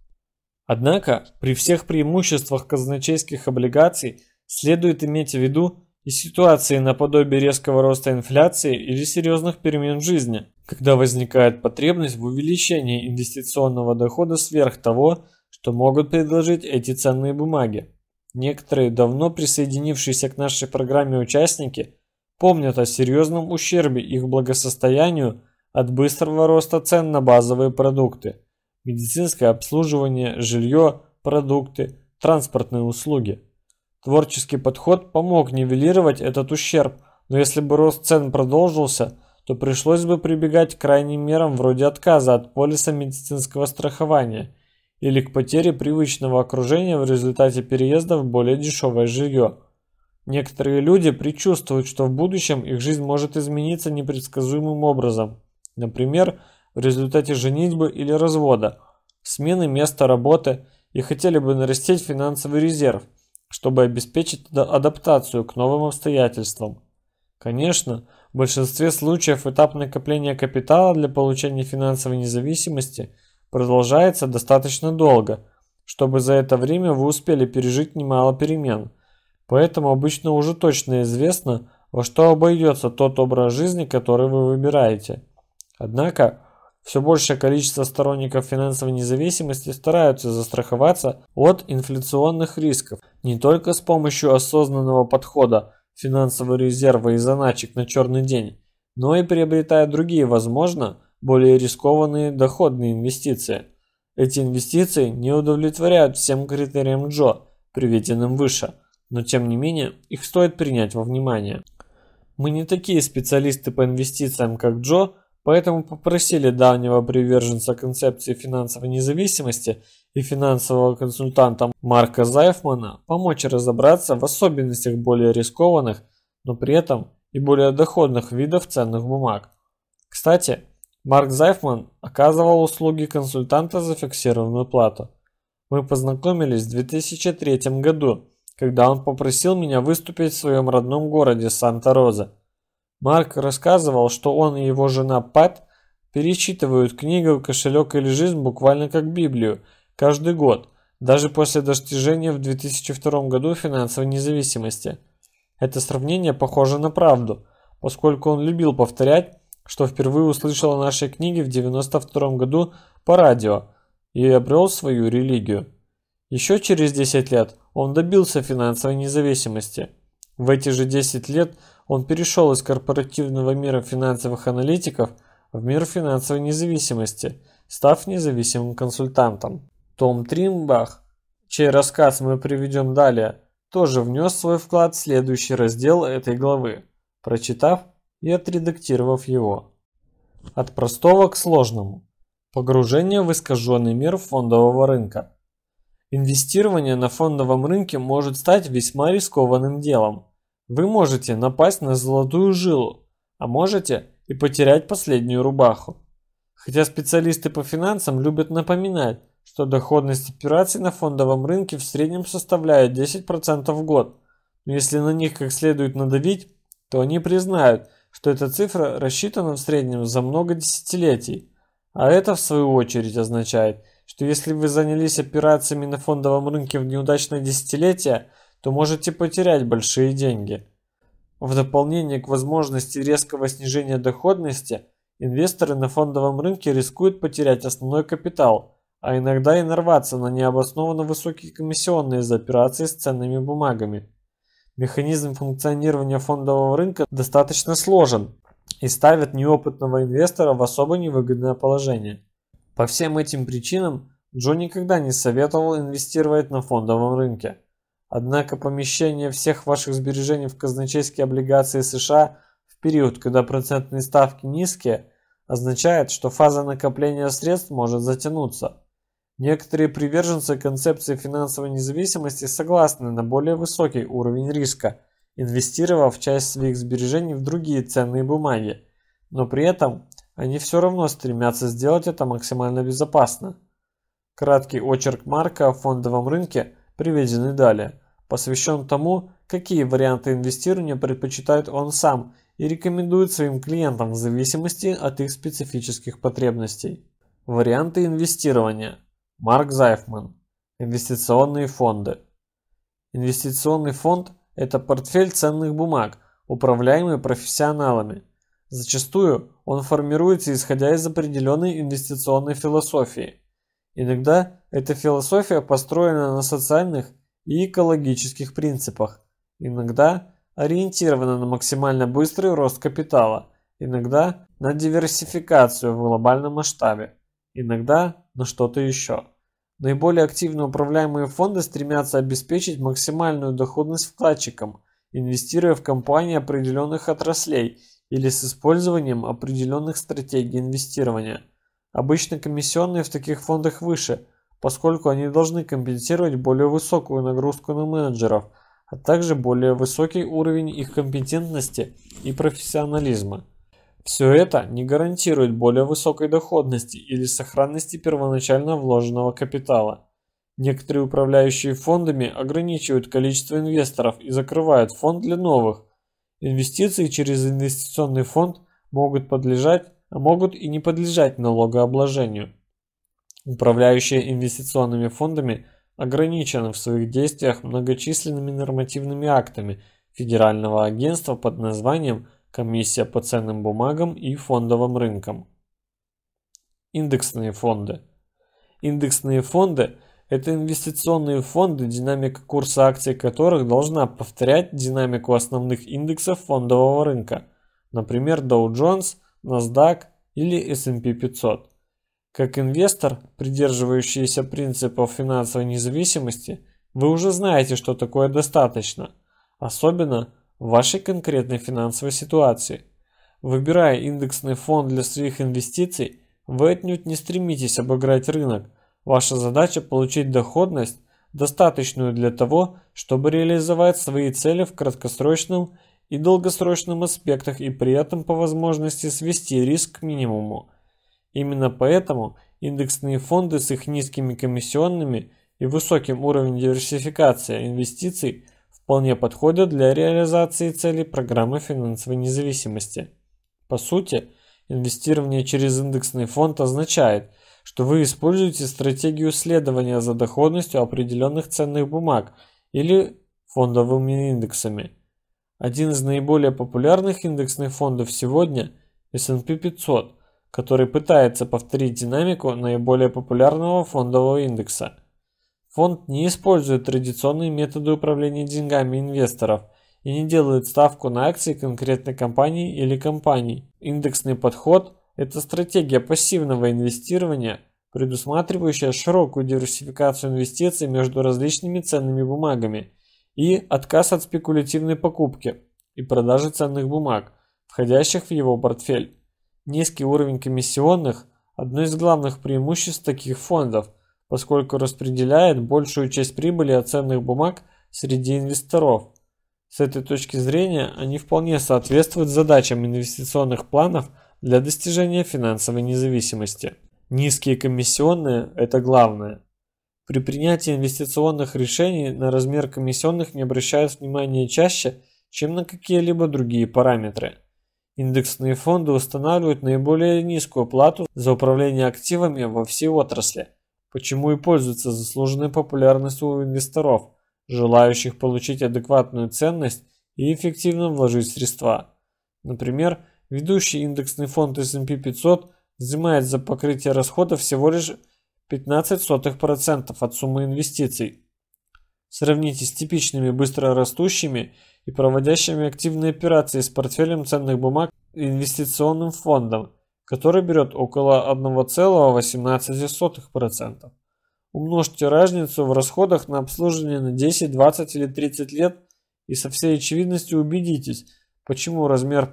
Однако, при всех преимуществах казначейских облигаций следует иметь в виду и ситуации наподобие резкого роста инфляции или серьезных перемен в жизни, когда возникает потребность в увеличении инвестиционного дохода сверх того, что могут предложить эти ценные бумаги. Некоторые давно присоединившиеся к нашей программе участники помнят о серьезном ущербе их благосостоянию от быстрого роста цен на базовые продукты. Медицинское обслуживание, жилье, продукты, транспортные услуги. Творческий подход помог нивелировать этот ущерб, но если бы рост цен продолжился, то пришлось бы прибегать к крайним мерам вроде отказа от полиса медицинского страхования или к потере привычного окружения в результате переезда в более дешевое жилье. Некоторые люди предчувствуют, что в будущем их жизнь может измениться непредсказуемым образом, например, в результате женитьбы или развода, смены места работы и хотели бы нарастить финансовый резерв, чтобы обеспечить адаптацию к новым обстоятельствам. Конечно, в большинстве случаев этап накопления капитала для получения финансовой независимости продолжается достаточно долго, чтобы за это время вы успели пережить немало перемен. Поэтому обычно уже точно известно, во что обойдется тот образ жизни, который вы выбираете. Однако, все большее количество сторонников финансовой независимости стараются застраховаться от инфляционных рисков не только с помощью осознанного подхода финансового резерва и заначек на черный день, но и приобретая другие, возможно, более рискованные доходные инвестиции. Эти инвестиции не удовлетворяют всем критериям Джо, приведенным выше, но тем не менее их стоит принять во внимание. Мы не такие специалисты по инвестициям, как Джо, поэтому попросили давнего приверженца концепции финансовой независимости и финансового консультанта Марка Зайфмана помочь разобраться в особенностях более рискованных, но при этом и более доходных видов ценных бумаг. Кстати, Марк Зайфман оказывал услуги консультанта за фиксированную плату. Мы познакомились в 2003 году, когда он попросил меня выступить в своем родном городе Санта-Роза. Марк рассказывал, что он и его жена Пэт перечитывают книгу «Кошелек или жизнь» буквально как Библию каждый год, даже после достижения в 2002 году финансовой независимости. Это сравнение похоже на правду, поскольку он любил повторять, что впервые услышал о нашей книге в 1992 году по радио и обрел свою религию. Еще через 10 лет он добился финансовой независимости. В эти же 10 лет он перешел из корпоративного мира финансовых аналитиков в мир финансовой независимости, став независимым консультантом. Том Тримбах, чей рассказ мы приведем далее, тоже внес свой вклад в следующий раздел этой главы, прочитав и отредактировав его. От простого к сложному. Погружение в искаженный мир фондового рынка. Инвестирование на фондовом рынке может стать весьма рискованным делом. Вы можете напасть на золотую жилу, а можете и потерять последнюю рубаху. Хотя специалисты по финансам любят напоминать, что доходность операций на фондовом рынке в среднем составляет 10% в год, но если на них как следует надавить, то они признают, что эта цифра рассчитана в среднем за много десятилетий, а это в свою очередь означает, что если вы занялись операциями на фондовом рынке в неудачное десятилетие, то можете потерять большие деньги. В дополнение к возможности резкого снижения доходности, инвесторы на фондовом рынке рискуют потерять основной капитал, а иногда и нарваться на необоснованно высокие комиссионные за операции с ценными бумагами. Механизм функционирования фондового рынка достаточно сложен и ставит неопытного инвестора в особо невыгодное положение. По всем этим причинам Джо никогда не советовал инвестировать на фондовом рынке. Однако помещение всех ваших сбережений в казначейские облигации США в период, когда процентные ставки низкие, означает, что фаза накопления средств может затянуться. Некоторые приверженцы концепции финансовой независимости согласны на более высокий уровень риска, инвестировав часть своих сбережений в другие ценные бумаги, но при этом они все равно стремятся сделать это максимально безопасно. Краткий очерк Марка о фондовом рынке, приведенный далее, посвящен тому, какие варианты инвестирования предпочитает он сам и рекомендует своим клиентам в зависимости от их специфических потребностей. Варианты инвестирования. Марк Зайфман. Инвестиционные фонды. Инвестиционный фонд – это портфель ценных бумаг, управляемый профессионалами. Зачастую он формируется исходя из определенной инвестиционной философии. Иногда эта философия построена на социальных и экологических принципах, иногда ориентирована на максимально быстрый рост капитала, иногда на диверсификацию в глобальном масштабе, иногда на что-то еще. Наиболее активно управляемые фонды стремятся обеспечить максимальную доходность вкладчикам, инвестируя в компании определенных отраслей или с использованием определенных стратегий инвестирования. Обычно комиссионные в таких фондах выше, поскольку они должны компенсировать более высокую нагрузку на менеджеров, а также более высокий уровень их компетентности и профессионализма. Все это не гарантирует более высокой доходности или сохранности первоначально вложенного капитала. Некоторые управляющие фондами ограничивают количество инвесторов и закрывают фонд для новых. Инвестиции через инвестиционный фонд могут подлежать, а могут и не подлежать налогообложению. Управляющие инвестиционными фондами ограничены в своих действиях многочисленными нормативными актами Федерального агентства под названием Комиссия по ценным бумагам и фондовым рынкам. Индексные фонды. Индексные фонды – это инвестиционные фонды, динамика курса акций которых должна повторять динамику основных индексов фондового рынка, например, Dow Jones, NASDAQ или S&P 500. Как инвестор, придерживающийся принципов финансовой независимости, вы уже знаете, что такое достаточно, особенно в вашей конкретной финансовой ситуации. Выбирая индексный фонд для своих инвестиций, вы отнюдь не стремитесь обыграть рынок. Ваша задача получить доходность, достаточную для того, чтобы реализовать свои цели в краткосрочном и долгосрочном аспектах и при этом по возможности свести риск к минимуму. Именно поэтому индексные фонды с их низкими комиссионными и высоким уровнем диверсификации инвестиций вполне подходят для реализации целей программы финансовой независимости. По сути, инвестирование через индексный фонд означает, что вы используете стратегию следования за доходностью определенных ценных бумаг или фондовыми индексами. Один из наиболее популярных индексных фондов сегодня – S&P 500, который пытается повторить динамику наиболее популярного фондового индекса. Фонд не использует традиционные методы управления деньгами инвесторов и не делает ставку на акции конкретной компании или компаний. Индексный подход – это стратегия пассивного инвестирования, предусматривающая широкую диверсификацию инвестиций между различными ценными бумагами и отказ от спекулятивной покупки и продажи ценных бумаг, входящих в его портфель. Низкий уровень комиссионных – одно из главных преимуществ таких фондов, поскольку распределяет большую часть прибыли от ценных бумаг среди инвесторов. С этой точки зрения они вполне соответствуют задачам инвестиционных планов для достижения финансовой независимости. Низкие комиссионные – это главное. При принятии инвестиционных решений на размер комиссионных не обращают внимания чаще, чем на какие-либо другие параметры. Индексные фонды устанавливают наиболее низкую плату за управление активами во всей отрасли, почему и пользуются заслуженной популярностью у инвесторов, желающих получить адекватную ценность и эффективно вложить средства. Например, ведущий индексный фонд S&P 500 взимает за покрытие расходов всего лишь 0,15% от суммы инвестиций. Сравните с типичными быстро растущими и проводящими активные операции с портфелем ценных бумаг инвестиционным фондом, который берет около 1,18%. Умножьте разницу в расходах на обслуживание на 10, 20 или 30 лет и со всей очевидностью убедитесь, почему размер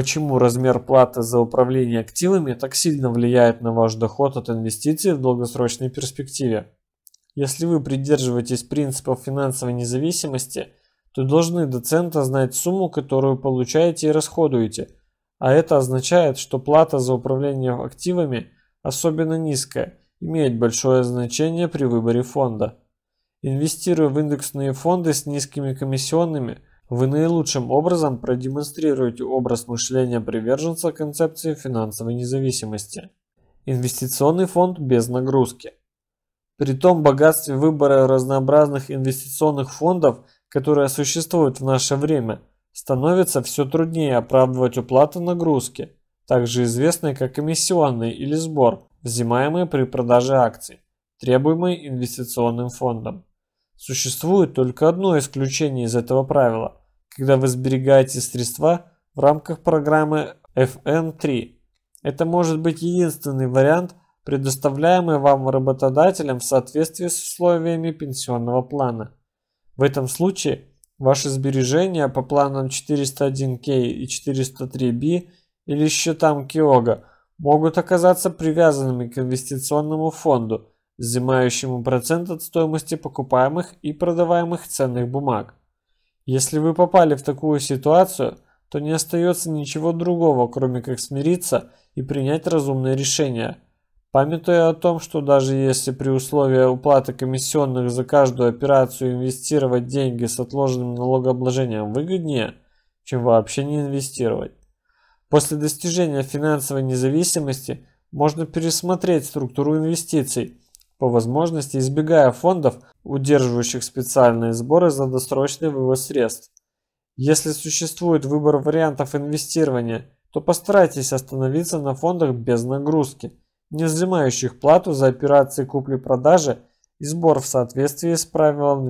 платы за управление активами так сильно влияет на ваш доход от инвестиций в долгосрочной перспективе. Если вы придерживаетесь принципов финансовой независимости, то должны до цента знать сумму, которую получаете и расходуете, а это означает, что плата за управление активами, особенно низкая, имеет большое значение при выборе фонда. Инвестируя в индексные фонды с низкими комиссионными, вы наилучшим образом продемонстрируете образ мышления приверженца концепции финансовой независимости. Инвестиционный фонд без нагрузки. При том богатстве выбора разнообразных инвестиционных фондов, которые существуют в наше время, становится все труднее оправдывать уплату нагрузки, также известной как комиссионный или сбор, взимаемый при продаже акций, требуемый инвестиционным фондом. Существует только одно исключение из этого правила, когда вы сберегаете средства в рамках программы FN3. Это может быть единственный вариант, предоставляемый вам работодателем в соответствии с условиями пенсионного плана. В этом случае ваши сбережения по планам 401K и 403B или счетам Киога могут оказаться привязанными к инвестиционному фонду, взимающему процент от стоимости покупаемых и продаваемых ценных бумаг. Если вы попали в такую ситуацию, то не остается ничего другого, кроме как смириться и принять разумное решение, памятуя о том, что даже если при условии уплаты комиссионных за каждую операцию инвестировать деньги с отложенным налогообложением выгоднее, чем вообще не инвестировать. После достижения финансовой независимости можно пересмотреть структуру инвестиций, по возможности избегая фондов, удерживающих специальные сборы за досрочный вывод средств. Если существует выбор вариантов инвестирования, то постарайтесь остановиться на фондах без нагрузки, не взимающих плату за операции купли-продажи и сбор в соответствии с правилом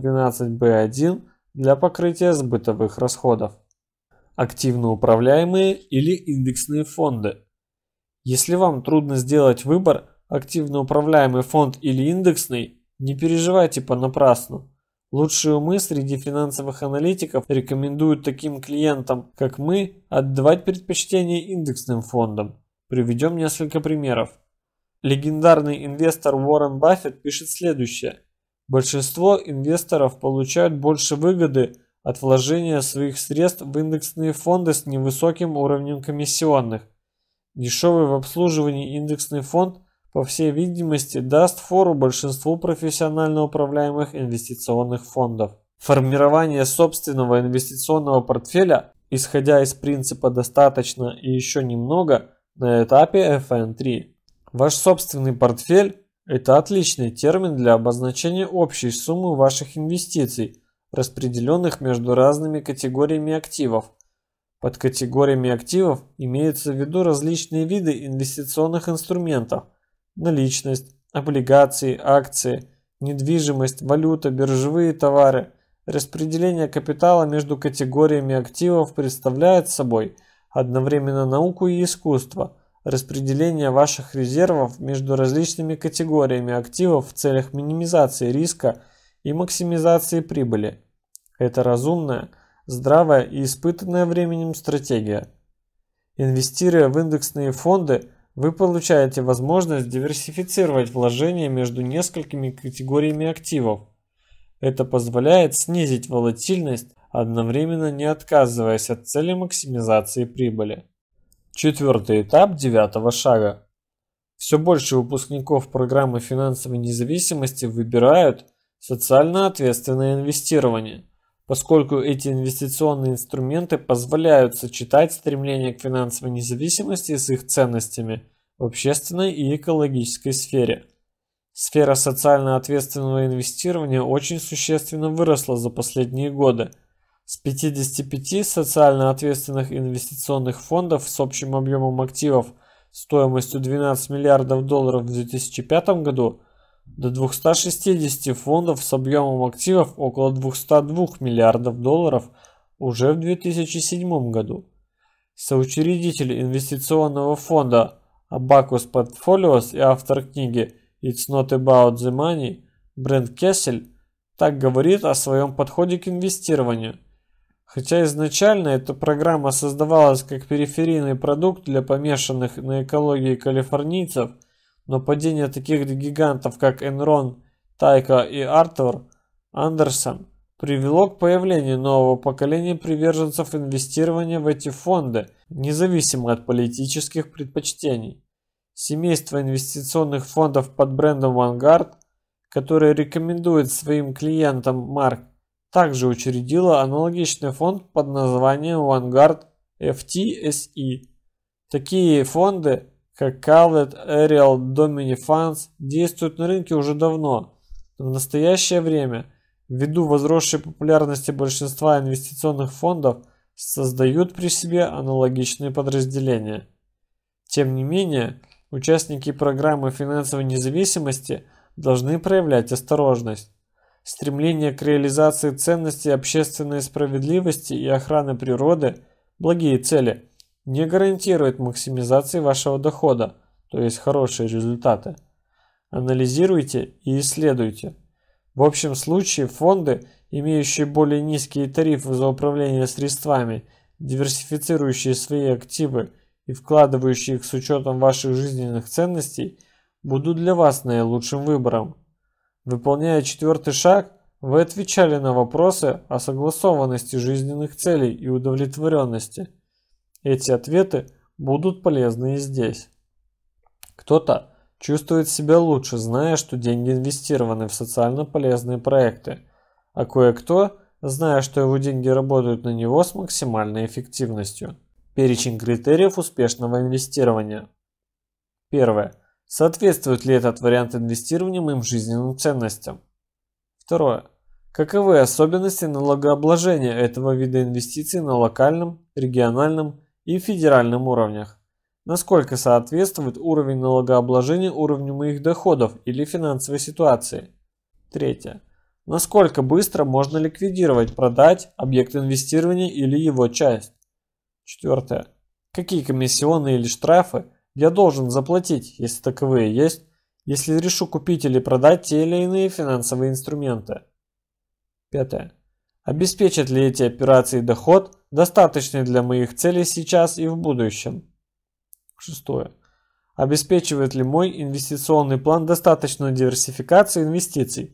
12b1 для покрытия сбытовых расходов. Активно управляемые или индексные фонды. Если вам трудно сделать выбор, активно управляемый фонд или индексный, не переживайте понапрасну. Лучшие умы среди финансовых аналитиков рекомендуют таким клиентам, как мы, отдавать предпочтение индексным фондам. Приведем несколько примеров. Легендарный инвестор Уоррен Баффет пишет следующее. Большинство инвесторов получают больше выгоды от вложения своих средств в индексные фонды с невысоким уровнем комиссионных. Дешевый в обслуживании индексный фонд, по всей видимости, даст фору большинству профессионально управляемых инвестиционных фондов. Формирование собственного инвестиционного портфеля, исходя из принципа «достаточно и еще немного», на этапе FN3. Ваш собственный портфель – это отличный термин для обозначения общей суммы ваших инвестиций, распределенных между разными категориями активов. Под категориями активов имеются в виду различные виды инвестиционных инструментов – наличность, облигации, акции, недвижимость, валюта, биржевые товары. Распределение капитала между категориями активов представляет собой одновременно науку и искусство, распределение ваших резервов между различными категориями активов в целях минимизации риска и максимизации прибыли. Это разумная, здравая и испытанная временем стратегия. Инвестируя в индексные фонды, вы получаете возможность диверсифицировать вложения между несколькими категориями активов. Это позволяет снизить волатильность, одновременно не отказываясь от цели максимизации прибыли. Четвертый этап 9-го шага. Все больше выпускников программы финансовой независимости выбирают социально ответственное инвестирование, поскольку эти инвестиционные инструменты позволяют сочетать стремление к финансовой независимости с их ценностями в общественной и экологической сфере. Сфера социально ответственного инвестирования очень существенно выросла за последние годы. С 55 социально ответственных инвестиционных фондов с общим объемом активов стоимостью 12 миллиардов долларов в 2005 году до 260 фондов с объемом активов около 202 миллиардов долларов уже в 2007 году. Соучредитель инвестиционного фонда Abacus Portfolios и автор книги It's Not About the Money Брент Кессель так говорит о своем подходе к инвестированию. Хотя изначально эта программа создавалась как периферийный продукт для помешанных на экологии калифорнийцев, но падение таких гигантов, как Enron, Тайка и Артур Андерсон, привело к появлению нового поколения приверженцев инвестирования в эти фонды, независимо от политических предпочтений. Семейство инвестиционных фондов под брендом Vanguard, которое рекомендует своим клиентам Марк, также учредило аналогичный фонд под названием Vanguard FTSE. Такие фонды, как Calvet, Ariel, Domini Funds, действуют на рынке уже давно, но в настоящее время, ввиду возросшей популярности большинства инвестиционных фондов, создают при себе аналогичные подразделения. Тем не менее, участники программы финансовой независимости должны проявлять осторожность. Стремление к реализации ценностей общественной справедливости и охраны природы, благие цели, не гарантирует максимизации вашего дохода, то есть хорошие результаты. Анализируйте и исследуйте. В общем случае фонды, имеющие более низкие тарифы за управление средствами, диверсифицирующие свои активы и вкладывающие их с учетом ваших жизненных ценностей, будут для вас наилучшим выбором. Выполняя четвертый шаг, вы отвечали на вопросы о согласованности жизненных целей и удовлетворенности. Эти ответы будут полезны и здесь. Кто-то чувствует себя лучше, зная, что деньги инвестированы в социально полезные проекты, а кое-кто, зная, что его деньги работают на него с максимальной эффективностью. Перечень критериев успешного инвестирования. Первое. Соответствует ли этот вариант инвестирования моим жизненным ценностям? Второе. Каковы особенности налогообложения этого вида инвестиций на локальном, региональном и федеральном уровнях? Насколько соответствует уровень налогообложения уровню моих доходов или финансовой ситуации? Третье. Насколько быстро можно ликвидировать, продать объект инвестирования или его часть? Четвертое. Какие комиссионные или штрафы я должен заплатить, если таковые есть, если решу купить или продать те или иные финансовые инструменты? Пятое. Обеспечат ли эти операции доход, достаточный для моих целей сейчас и в будущем? Шестое. Обеспечивает ли мой инвестиционный план достаточную диверсификацию инвестиций?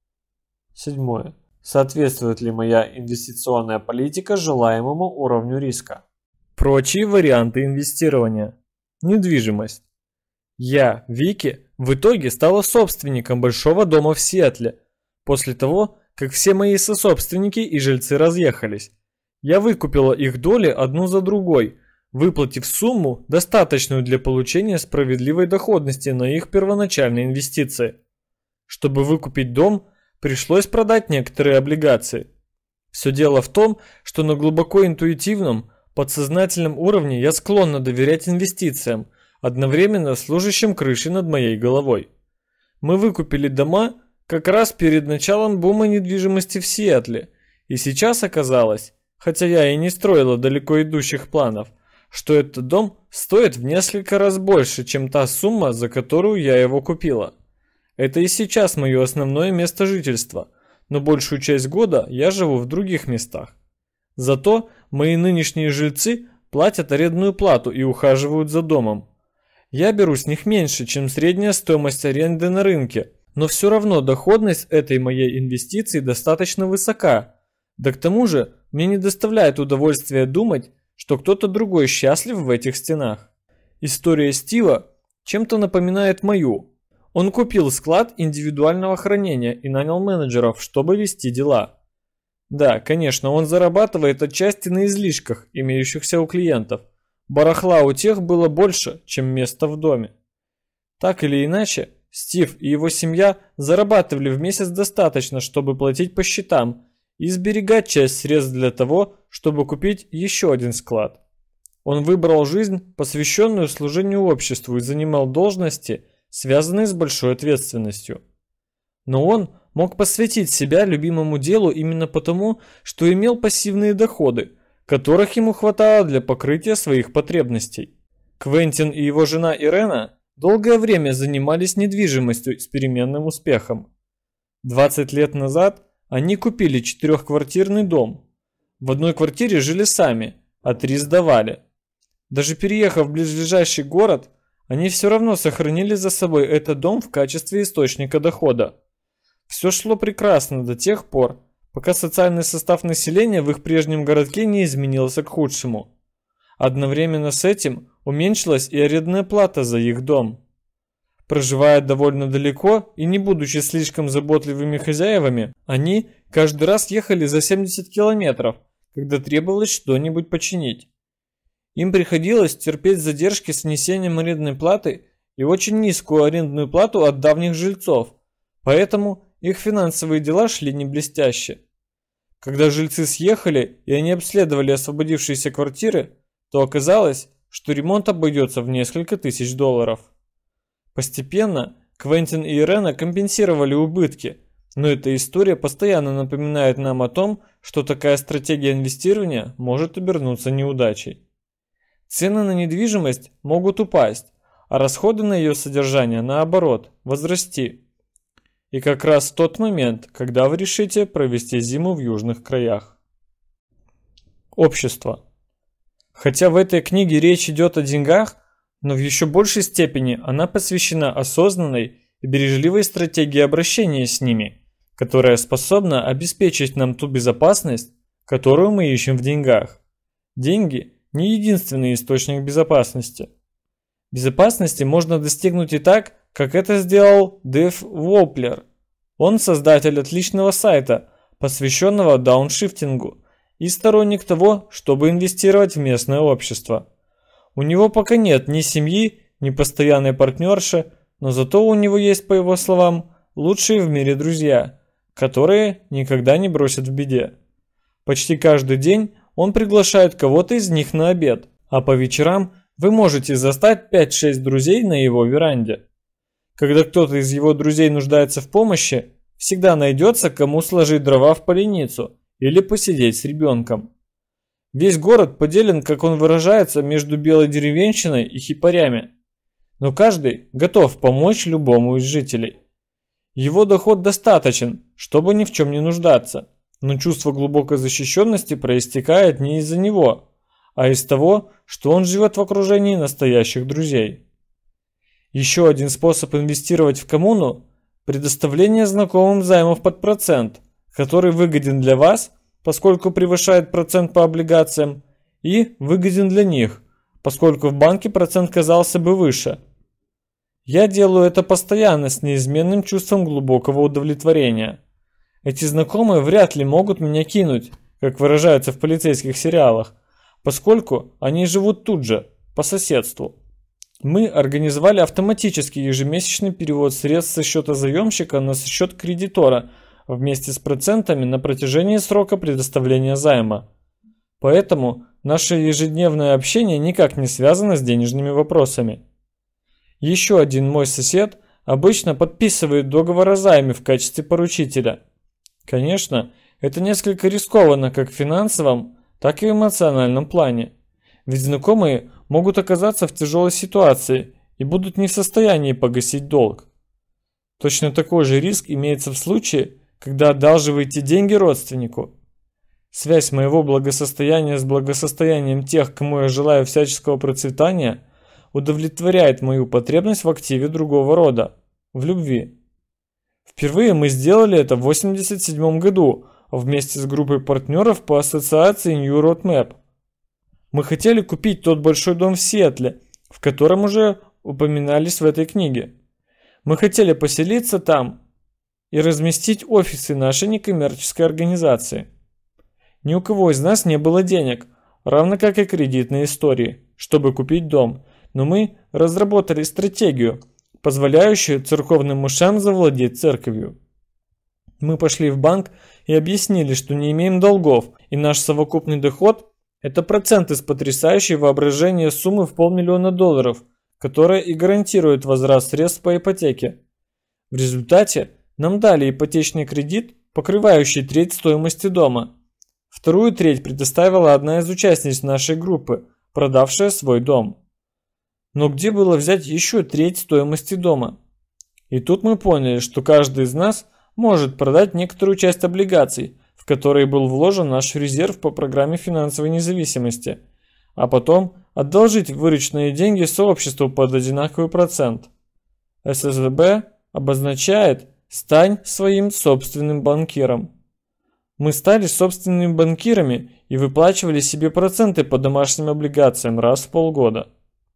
Седьмое. Соответствует ли моя инвестиционная политика желаемому уровню риска? Прочие варианты инвестирования. Недвижимость. Я, Вики, в итоге стала собственником большого дома в Сиэтле, после того, как все мои сособственники и жильцы разъехались. Я выкупила их доли одну за другой, выплатив сумму, достаточную для получения справедливой доходности на их первоначальные инвестиции. Чтобы выкупить дом, пришлось продать некоторые облигации. Все дело в том, что на глубоко интуитивном, подсознательном уровне я склонна доверять инвестициям, одновременно служащим крышей над моей головой. Мы выкупили дома, как раз перед началом бума недвижимости в Сиэтле. И сейчас оказалось, хотя я и не строила далеко идущих планов, что этот дом стоит в несколько раз больше, чем та сумма, за которую я его купила. Это и сейчас мое основное место жительства, но большую часть года я живу в других местах. Зато мои нынешние жильцы платят арендную плату и ухаживают за домом. Я беру с них меньше, чем средняя стоимость аренды на рынке, но все равно доходность этой моей инвестиции достаточно высока. Да к тому же мне не доставляет удовольствия думать, что кто-то другой счастлив в этих стенах. История Стива чем-то напоминает мою. Он купил склад индивидуального хранения и нанял менеджеров, чтобы вести дела. Да, конечно, он зарабатывает отчасти на излишках, имеющихся у клиентов. Барахла у тех было больше, чем места в доме. Так или иначе, Стив и его семья зарабатывали в месяц достаточно, чтобы платить по счетам и сберегать часть средств для того, чтобы купить еще один склад. Он выбрал жизнь, посвященную служению обществу, и занимал должности, связанные с большой ответственностью. Но он мог посвятить себя любимому делу именно потому, что имел пассивные доходы, которых ему хватало для покрытия своих потребностей. Квентин и его жена Ирена долгое время занимались недвижимостью с переменным успехом. 20 лет назад они купили 4-квартирный дом. В одной квартире жили сами, а 3 сдавали. Даже переехав в близлежащий город, они все равно сохранили за собой этот дом в качестве источника дохода. Все шло прекрасно до тех пор, пока социальный состав населения в их прежнем городке не изменился к худшему. Одновременно с этим уменьшилась и арендная плата за их дом. Проживая довольно далеко и не будучи слишком заботливыми хозяевами, они каждый раз ехали за 70 километров, когда требовалось что-нибудь починить. Им приходилось терпеть задержки с внесением арендной платы и очень низкую арендную плату от давних жильцов, поэтому их финансовые дела шли не блестяще. Когда жильцы съехали и они обследовали освободившиеся квартиры, то оказалось, что ремонт обойдется в несколько тысяч долларов. Постепенно Квентин и Ирена компенсировали убытки, но эта история постоянно напоминает нам о том, что такая стратегия инвестирования может обернуться неудачей. Цены на недвижимость могут упасть, а расходы на ее содержание, наоборот, возрасти. И как раз в тот момент, когда вы решите провести зиму в южных краях. Общество. Хотя в этой книге речь идет о деньгах, но в еще большей степени она посвящена осознанной и бережливой стратегии обращения с ними, которая способна обеспечить нам ту безопасность, которую мы ищем в деньгах. Деньги – не единственный источник безопасности. Безопасности можно достигнуть и так, как это сделал Дэв Воплер. Он создатель отличного сайта, посвященного дауншифтингу, и сторонник того, чтобы инвестировать в местное общество. У него пока нет ни семьи, ни постоянной партнерши, но зато у него есть, по его словам, лучшие в мире друзья, которые никогда не бросят в беде. Почти каждый день он приглашает кого-то из них на обед, а по вечерам вы можете застать 5-6 друзей на его веранде. Когда кто-то из его друзей нуждается в помощи, всегда найдется, кому сложить дрова в поленницу или посидеть с ребенком. Весь город поделен, как он выражается, между белой деревенщиной и хипарями, но каждый готов помочь любому из жителей. Его доход достаточен, чтобы ни в чем не нуждаться, но чувство глубокой защищенности проистекает не из-за него, а из того, что он живет в окружении настоящих друзей. Еще один способ инвестировать в коммуну – предоставление знакомым займов под процент, который выгоден для вас, поскольку превышает процент по облигациям, и выгоден для них, поскольку в банке процент казался бы выше. Я делаю это постоянно с неизменным чувством глубокого удовлетворения. Эти знакомые вряд ли могут меня кинуть, как выражаются в полицейских сериалах, поскольку они живут тут же, по соседству. Мы организовали автоматический ежемесячный перевод средств со счета заемщика на счет кредитора вместе с процентами на протяжении срока предоставления займа. Поэтому наше ежедневное общение никак не связано с денежными вопросами. Еще один мой сосед обычно подписывает договор о займе в качестве поручителя. Конечно, это несколько рискованно как в финансовом, так и в эмоциональном плане. Ведь знакомые могут оказаться в тяжелой ситуации и будут не в состоянии погасить долг. Точно такой же риск имеется в случае, когда одалживаете деньги родственнику. Связь моего благосостояния с благосостоянием тех, кому я желаю всяческого процветания, удовлетворяет мою потребность в активе другого рода, в любви. Впервые мы сделали это в 1987 году вместе с группой партнеров по ассоциации New Roadmap. Мы хотели купить тот большой дом в Сиэтле, в котором уже упоминались в этой книге. Мы хотели поселиться там и разместить офисы нашей некоммерческой организации. Ни у кого из нас не было денег, равно как и кредитной истории, чтобы купить дом, но мы разработали стратегию, позволяющую церковным мышам завладеть церковью. Мы пошли в банк и объяснили, что не имеем долгов, и наш совокупный доход – это процент из потрясающей воображения суммы в $500 000, которая и гарантирует возврат средств по ипотеке. В результате нам дали ипотечный кредит, покрывающий треть стоимости дома. Вторую треть предоставила одна из участниц нашей группы, продавшая свой дом. Но где было взять еще треть стоимости дома? И тут мы поняли, что каждый из нас может продать некоторую часть облигаций, в которые был вложен наш резерв по программе финансовой независимости, а потом одолжить вырученные деньги сообществу под одинаковый процент. ССБ обозначает «стань своим собственным банкиром». Мы стали собственными банкирами и выплачивали себе проценты по домашним облигациям раз в полгода.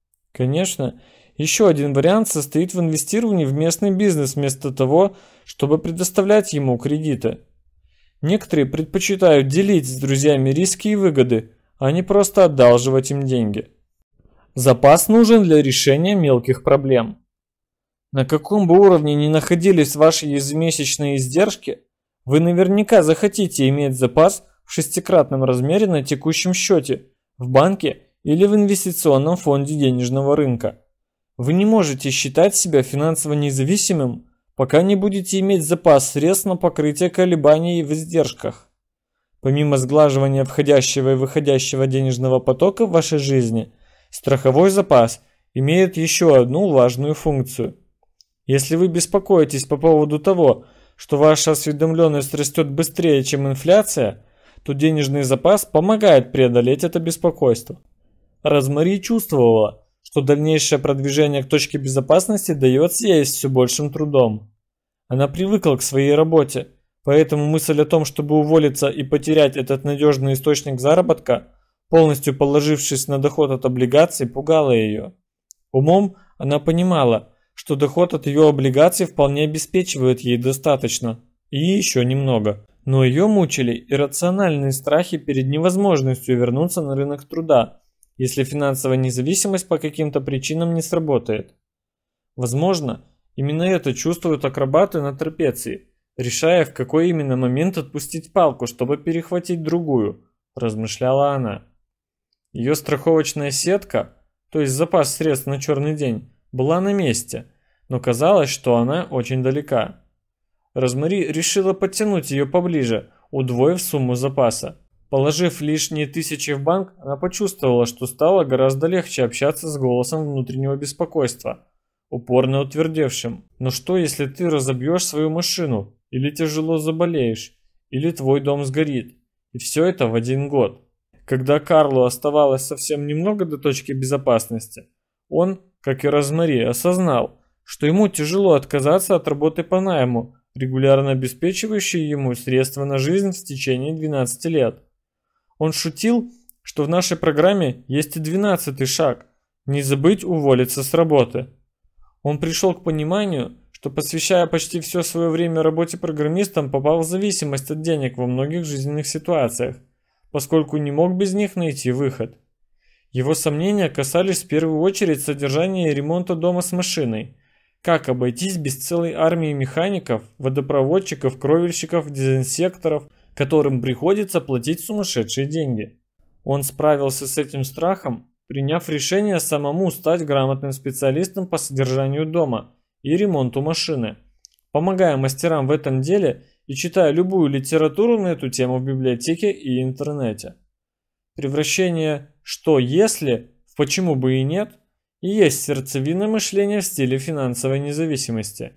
Конечно, еще один вариант состоит в инвестировании в местный бизнес вместо того, чтобы предоставлять ему кредиты. Некоторые предпочитают делить с друзьями риски и выгоды, а не просто одалживать им деньги. Запас нужен для решения мелких проблем. На каком бы уровне ни находились ваши ежемесячные издержки, вы наверняка захотите иметь запас в 6-кратном размере на текущем счете, в банке или в инвестиционном фонде денежного рынка. Вы не можете считать себя финансово независимым, пока не будете иметь запас средств на покрытие колебаний в издержках. Помимо сглаживания входящего и выходящего денежного потока в вашей жизни, страховой запас имеет еще одну важную функцию. Если вы беспокоитесь по поводу того, что ваша осведомленность растет быстрее, чем инфляция, то денежный запас помогает преодолеть это беспокойство. Розмари чувствовала, что дальнейшее продвижение к точке безопасности дается ей с все большим трудом. Она привыкла к своей работе, поэтому мысль о том, чтобы уволиться и потерять этот надежный источник заработка, полностью положившись на доход от облигаций, пугала ее. Умом она понимала, что доход от ее облигаций вполне обеспечивает ей достаточно, и еще немного. Но ее мучили иррациональные страхи перед невозможностью вернуться на рынок труда, если финансовая независимость по каким-то причинам не сработает. Возможно, именно это чувствуют акробаты на трапеции, решая, в какой именно момент отпустить палку, чтобы перехватить другую, размышляла она. Ее страховочная сетка, то есть запас средств на черный день, была на месте, но казалось, что она очень далека. Розмари решила подтянуть ее поближе, удвоив сумму запаса. Положив лишние 1000 в банк, она почувствовала, что стало гораздо легче общаться с голосом внутреннего беспокойства, упорно утвердевшим: «Но что, если ты разобьешь свою машину, или тяжело заболеешь, или твой дом сгорит? И все это в 1 год». Когда Карлу оставалось совсем немного до точки безопасности, он, как и Розмари, осознал, что ему тяжело отказаться от работы по найму, регулярно обеспечивающей ему средства на жизнь в течение 12 лет. Он шутил, что в нашей программе есть и 12-й шаг – не забыть уволиться с работы. Он пришел к пониманию, что, посвящая почти все свое время работе программистом, попал в зависимость от денег во многих жизненных ситуациях, поскольку не мог без них найти выход. Его сомнения касались в первую очередь содержания и ремонта дома с машиной. Как обойтись без целой армии механиков, водопроводчиков, кровельщиков, дезинсекторов, которым приходится платить сумасшедшие деньги. Он справился с этим страхом, приняв решение самому стать грамотным специалистом по содержанию дома и ремонту машины, помогая мастерам в этом деле и читая любую литературу на эту тему в библиотеке и интернете. Превращение «что если» в «почему бы и нет» и есть сердцевина мышления в стиле финансовой независимости.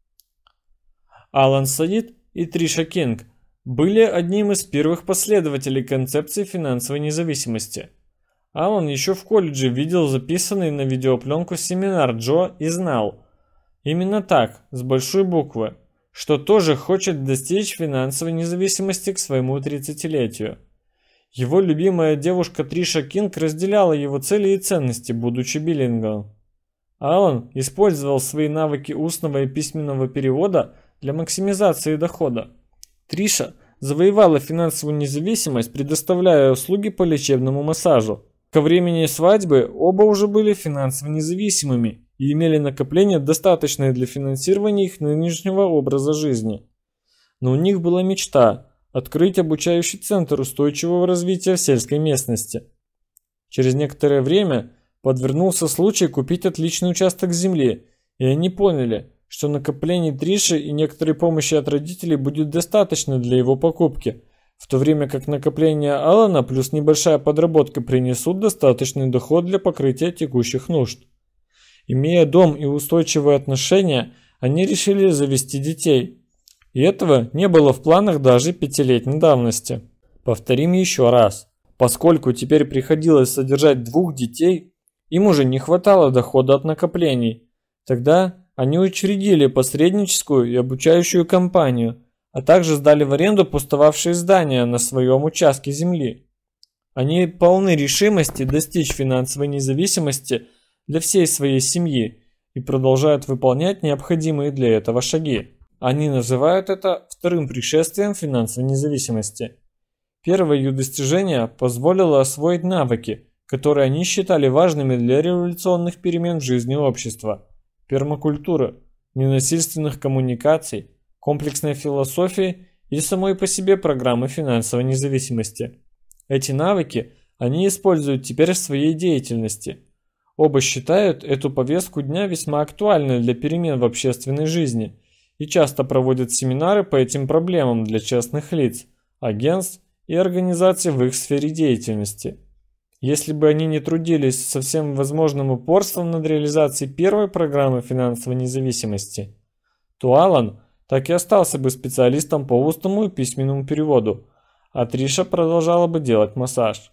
Алан Саид и Триша Кинг были одним из первых последователей концепции финансовой независимости. Алан еще в колледже видел записанный на видеопленку семинар Джо и знал, именно так, с большой буквы, что тоже хочет достичь финансовой независимости к своему 30-летию. Его любимая девушка Триша Кинг разделяла его цели и ценности, будучи билингвом. Алан использовал свои навыки устного и письменного перевода для максимизации дохода. Триша завоевала финансовую независимость, предоставляя услуги по лечебному массажу. Ко времени свадьбы оба уже были финансово независимыми и имели накопления, достаточные для финансирования их нынешнего образа жизни. Но у них была мечта – открыть обучающий центр устойчивого развития в сельской местности. Через некоторое время подвернулся случай купить отличный участок земли, и они поняли, что накоплений Триши и некоторой помощи от родителей будет достаточно для его покупки, в то время как накопления Алана плюс небольшая подработка принесут достаточный доход для покрытия текущих нужд. Имея дом и устойчивые отношения, они решили завести детей. И этого не было в планах даже 5-летней давности. Повторим еще раз. Поскольку теперь приходилось содержать 2 детей, им уже не хватало дохода от накоплений. Тогда они учредили посредническую и обучающую компанию, а также сдали в аренду пустовавшие здания на своем участке земли. Они полны решимости достичь финансовой независимости для всей своей семьи и продолжают выполнять необходимые для этого шаги. Они называют это вторым пришествием финансовой независимости. Первое ее достижение позволило освоить навыки, которые они считали важными для революционных перемен в жизни общества: пермакультуры, ненасильственных коммуникаций, комплексной философии и самой по себе программы финансовой независимости. Эти навыки они используют теперь в своей деятельности. Оба считают эту повестку дня весьма актуальной для перемен в общественной жизни и часто проводят семинары по этим проблемам для частных лиц, агентств и организаций в их сфере деятельности. Если бы они не трудились со всем возможным упорством над реализацией первой программы финансовой независимости, то Алан так и остался бы специалистом по устному и письменному переводу, а Триша продолжала бы делать массаж.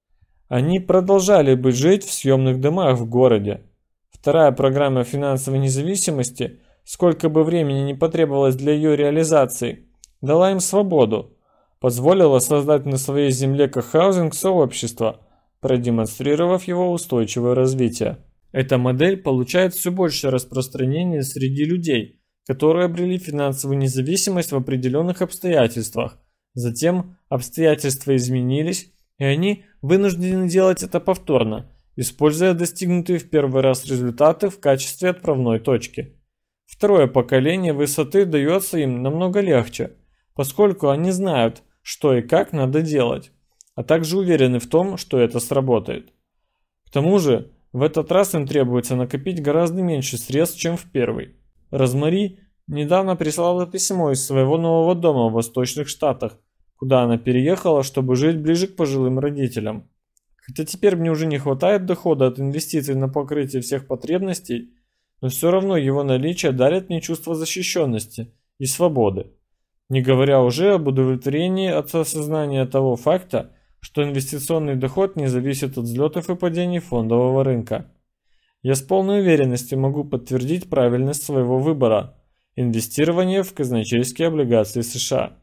Они продолжали бы жить в съемных домах в городе. Вторая программа финансовой независимости, сколько бы времени не потребовалось для ее реализации, дала им свободу, позволила создать на своей земле кохаузинг-сообщество, продемонстрировав его устойчивое развитие. Эта модель получает все большее распространение среди людей, которые обрели финансовую независимость в определенных обстоятельствах. Затем обстоятельства изменились, и они вынуждены делать это повторно, используя достигнутые в первый раз результаты в качестве отправной точки. Второе поколение высоты дается им намного легче, поскольку они знают, что и как надо делать, а также уверены в том, что это сработает. К тому же, в этот раз им требуется накопить гораздо меньше средств, чем в первый. Розмари недавно прислала письмо из своего нового дома в Восточных Штатах, куда она переехала, чтобы жить ближе к пожилым родителям. Хотя теперь мне уже не хватает дохода от инвестиций на покрытие всех потребностей, но все равно его наличие дарит мне чувство защищенности и свободы. Не говоря уже об удовлетворении от осознания того факта, что инвестиционный доход не зависит от взлетов и падений фондового рынка. Я с полной уверенностью могу подтвердить правильность своего выбора – инвестирование в казначейские облигации США.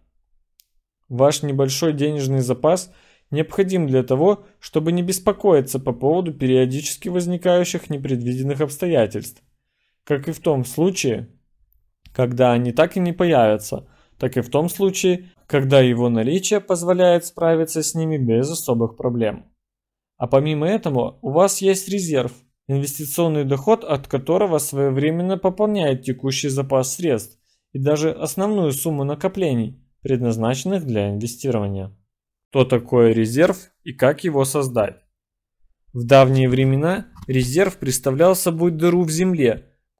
Ваш небольшой денежный запас необходим для того, чтобы не беспокоиться по поводу периодически возникающих непредвиденных обстоятельств, как и в том случае, когда они так и не появятся, так и в том случае, когда его наличие позволяет справиться с ними без особых проблем. А помимо этого, у вас есть резерв, инвестиционный доход от которого своевременно пополняет текущий запас средств и даже основную сумму накоплений, предназначенных для инвестирования. Что такое резерв и как его создать? В давние времена резерв представлял собой дыру в земле,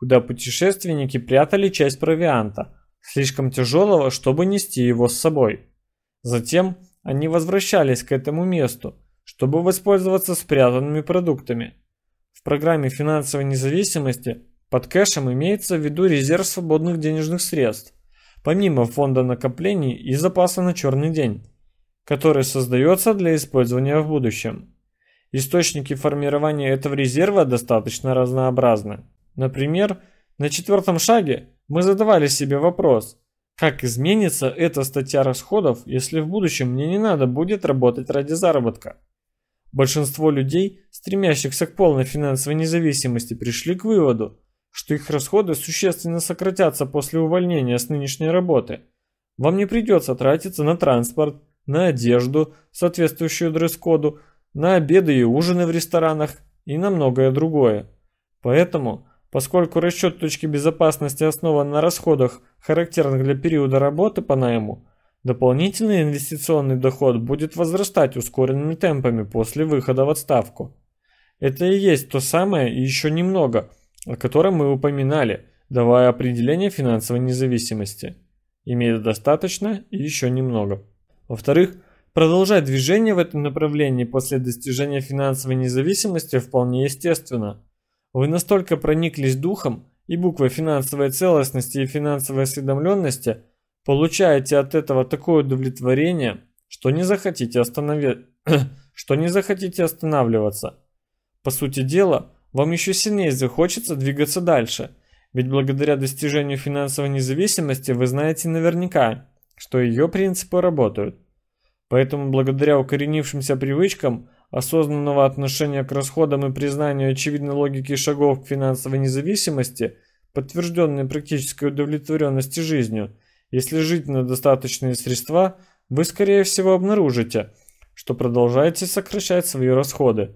куда путешественники прятали часть провианта, слишком тяжелого, чтобы нести его с собой. Затем они возвращались к этому месту, чтобы воспользоваться спрятанными продуктами. В программе финансовой независимости под кэшем имеется в виду резерв свободных денежных средств, помимо фонда накоплений и запаса на черный день, который создается для использования в будущем. Источники формирования этого резерва достаточно разнообразны. Например, на 4-м шаге мы задавали себе вопрос, как изменится эта статья расходов, если в будущем мне не надо будет работать ради заработка. Большинство людей, стремящихся к полной финансовой независимости, пришли к выводу, что их расходы существенно сократятся после увольнения с нынешней работы. Вам не придется тратиться на транспорт, на одежду, соответствующую дресс-коду, на обеды и ужины в ресторанах и на многое другое. Поэтому, поскольку расчет точки безопасности основан на расходах, характерных для периода работы по найму, дополнительный инвестиционный доход будет возрастать ускоренными темпами после выхода в отставку. Это и есть то самое и еще немного, о котором мы упоминали, давая определение финансовой независимости. Имеет достаточно и еще немного. Во-вторых, продолжать движение в этом направлении после достижения финансовой независимости вполне естественно. Вы настолько прониклись духом и буквой финансовой целостности и финансовой осведомленности, получаете от этого такое удовлетворение, что не захотите останавливаться. По сути дела, вам еще сильнее захочется двигаться дальше, ведь благодаря достижению финансовой независимости вы знаете наверняка, что ее принципы работают. Поэтому благодаря укоренившимся привычкам осознанного отношения к расходам и признанию очевидной логики шагов к финансовой независимости, подтвержденной практической удовлетворенности жизнью, если жить на достаточные средства, вы скорее всего обнаружите, что продолжаете сокращать свои расходы.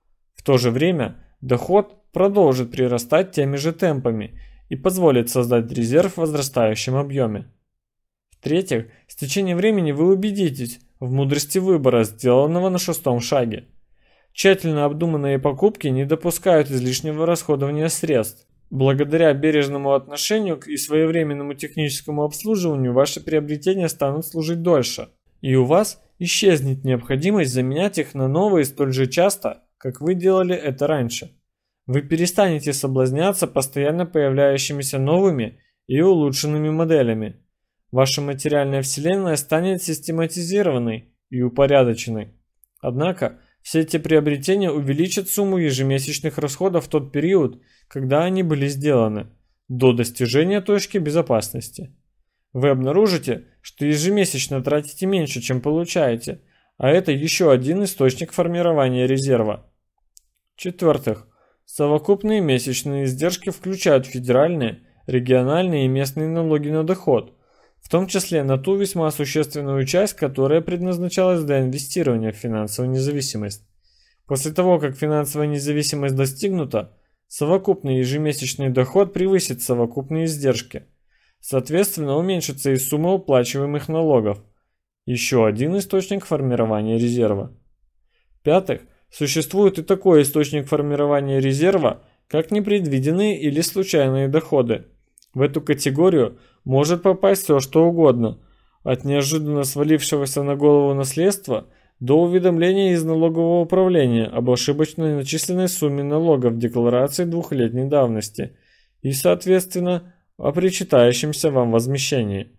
В то же время доход продолжит прирастать теми же темпами и позволит создать резерв в возрастающем объеме. В-третьих, с течением времени вы убедитесь в мудрости выбора, сделанного на 6-м шаге. Тщательно обдуманные покупки не допускают излишнего расходования средств. Благодаря бережному отношению и своевременному техническому обслуживанию ваши приобретения станут служить дольше, и у вас исчезнет необходимость заменять их на новые столь же часто, как вы делали это раньше. Вы перестанете соблазняться постоянно появляющимися новыми и улучшенными моделями. Ваша материальная вселенная станет систематизированной и упорядоченной. Однако, все эти приобретения увеличат сумму ежемесячных расходов в тот период, когда они были сделаны, до достижения точки безопасности. Вы обнаружите, что ежемесячно тратите меньше, чем получаете, а это еще один источник формирования резерва. В-четвертых, совокупные месячные издержки включают федеральные, региональные и местные налоги на доход, в том числе на ту весьма существенную часть, которая предназначалась для инвестирования в финансовую независимость. После того, как финансовая независимость достигнута, совокупный ежемесячный доход превысит совокупные издержки. Соответственно, уменьшится и сумма уплачиваемых налогов. Еще один источник формирования резерва. В-пятых, существует и такой источник формирования резерва, как непредвиденные или случайные доходы. В эту категорию может попасть все что угодно, от неожиданно свалившегося на голову наследства до уведомления из налогового управления об ошибочной начисленной сумме налога в декларации двухлетней давности и, соответственно, о причитающемся вам возмещении.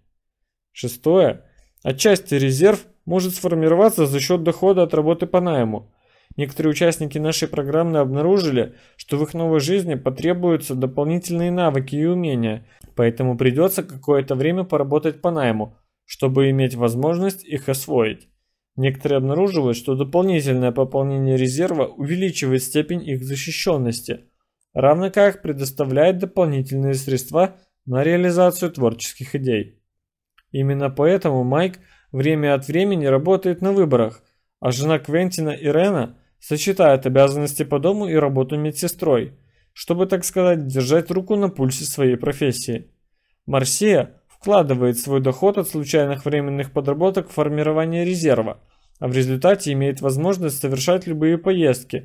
Шестое. Отчасти резерв может сформироваться за счет дохода от работы по найму. Некоторые участники нашей программы обнаружили, что в их новой жизни потребуются дополнительные навыки и умения, поэтому придется какое-то время поработать по найму, чтобы иметь возможность их освоить. Некоторые обнаруживают, что дополнительное пополнение резерва увеличивает степень их защищенности, равно как предоставляет дополнительные средства на реализацию творческих идей. Именно поэтому Майк время от времени работает на выборах, а жена Квентина, Ирена, сочетает обязанности по дому и работу медсестрой, чтобы, так сказать, держать руку на пульсе своей профессии. Марсия вкладывает свой доход от случайных временных подработок в формирование резерва, а в результате имеет возможность совершать любые поездки,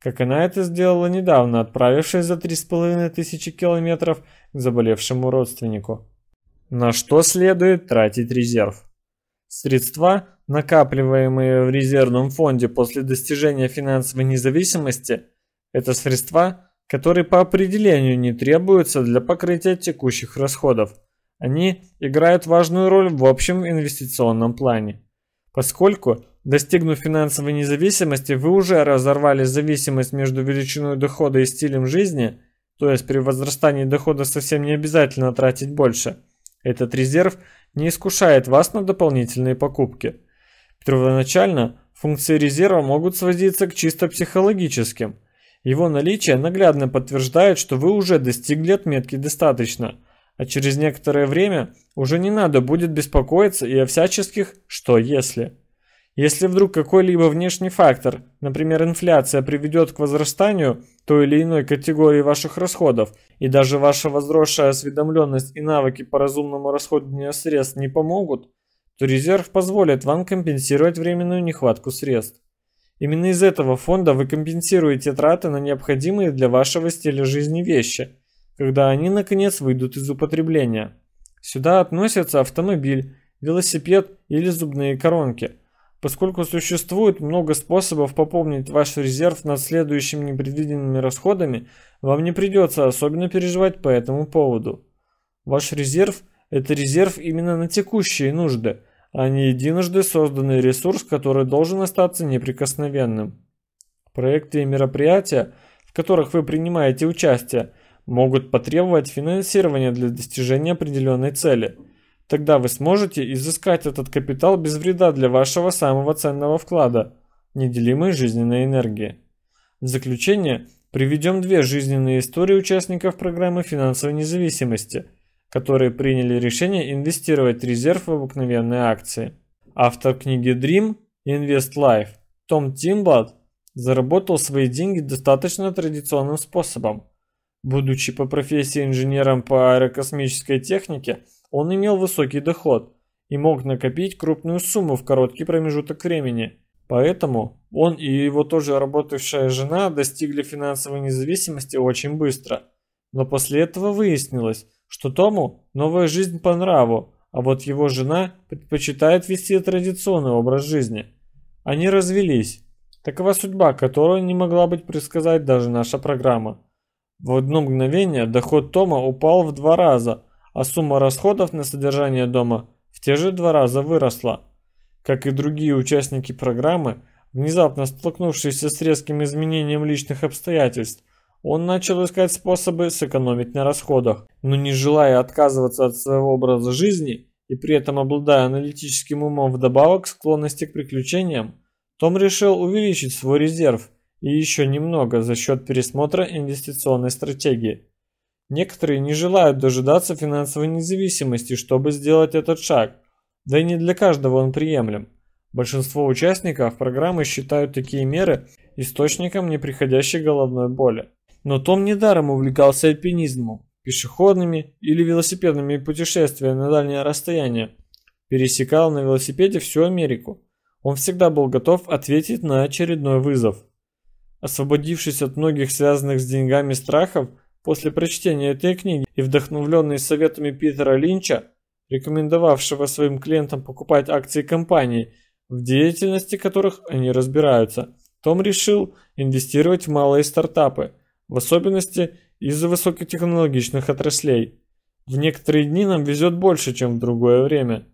как она это сделала недавно, отправившись за 3500 километров к заболевшему родственнику. На что следует тратить резерв? Средства, накапливаемые в резервном фонде после достижения финансовой независимости, это средства, которые по определению не требуются для покрытия текущих расходов. Они играют важную роль в общем инвестиционном плане. Поскольку, достигнув финансовой независимости, вы уже разорвали зависимость между величиной дохода и стилем жизни, то есть при возрастании дохода совсем не обязательно тратить больше. Этот резерв не искушает вас на дополнительные покупки. Первоначально функции резерва могут сводиться к чисто психологическим. Его наличие наглядно подтверждает, что вы уже достигли отметки «достаточно», а через некоторое время уже не надо будет беспокоиться и о всяческих «что если». Если вдруг какой-либо внешний фактор, например инфляция, приведет к возрастанию той или иной категории ваших расходов, и даже ваша возросшая осведомленность и навыки по разумному расходованию средств не помогут, то резерв позволит вам компенсировать временную нехватку средств. Именно из этого фонда вы компенсируете траты на необходимые для вашего стиля жизни вещи, когда они наконец выйдут из употребления. Сюда относятся автомобиль, велосипед или зубные коронки. Поскольку существует много способов пополнить ваш резерв над следующими непредвиденными расходами, вам не придется особенно переживать по этому поводу. Ваш резерв – это резерв именно на текущие нужды, а не единожды созданный ресурс, который должен остаться неприкосновенным. Проекты и мероприятия, в которых вы принимаете участие, могут потребовать финансирования для достижения определенной цели. Тогда вы сможете изыскать этот капитал без вреда для вашего самого ценного вклада – неделимой жизненной энергии. В заключение приведем две жизненные истории участников программы финансовой независимости, которые приняли решение инвестировать резерв в обыкновенные акции. Автор книги Dream Invest Life Том Тимблат заработал свои деньги достаточно традиционным способом. Будучи по профессии инженером по аэрокосмической технике, он имел высокий доход и мог накопить крупную сумму в короткий промежуток времени. Поэтому он и его тоже работавшая жена достигли финансовой независимости очень быстро. Но после этого выяснилось, что Тому новая жизнь по нраву, а вот его жена предпочитает вести традиционный образ жизни. Они развелись. Такова судьба, которую не могла быть предсказать даже наша программа. В одно мгновение доход Тома упал в 2 раза, а сумма расходов на содержание дома в те же 2 раза выросла. Как и другие участники программы, внезапно столкнувшиеся с резким изменением личных обстоятельств, он начал искать способы сэкономить на расходах. Но не желая отказываться от своего образа жизни и при этом обладая аналитическим умом вдобавок к склонности к приключениям, Том решил увеличить свой резерв и еще немного за счет пересмотра инвестиционной стратегии. Некоторые не желают дожидаться финансовой независимости, чтобы сделать этот шаг, да и не для каждого он приемлем. Большинство участников программы считают такие меры источником неприходящей головной боли. Но Том недаром увлекался альпинизмом, пешеходными или велосипедными путешествиями на дальние расстояния. Пересекал на велосипеде всю Америку. Он всегда был готов ответить на очередной вызов. Освободившись от многих связанных с деньгами страхов, после прочтения этой книги и вдохновленный советами Питера Линча, рекомендовавшего своим клиентам покупать акции компаний, в деятельности которых они разбираются, Том решил инвестировать в малые стартапы, в особенности из-за высокотехнологичных отраслей. В некоторые дни нам везет больше, чем в другое время.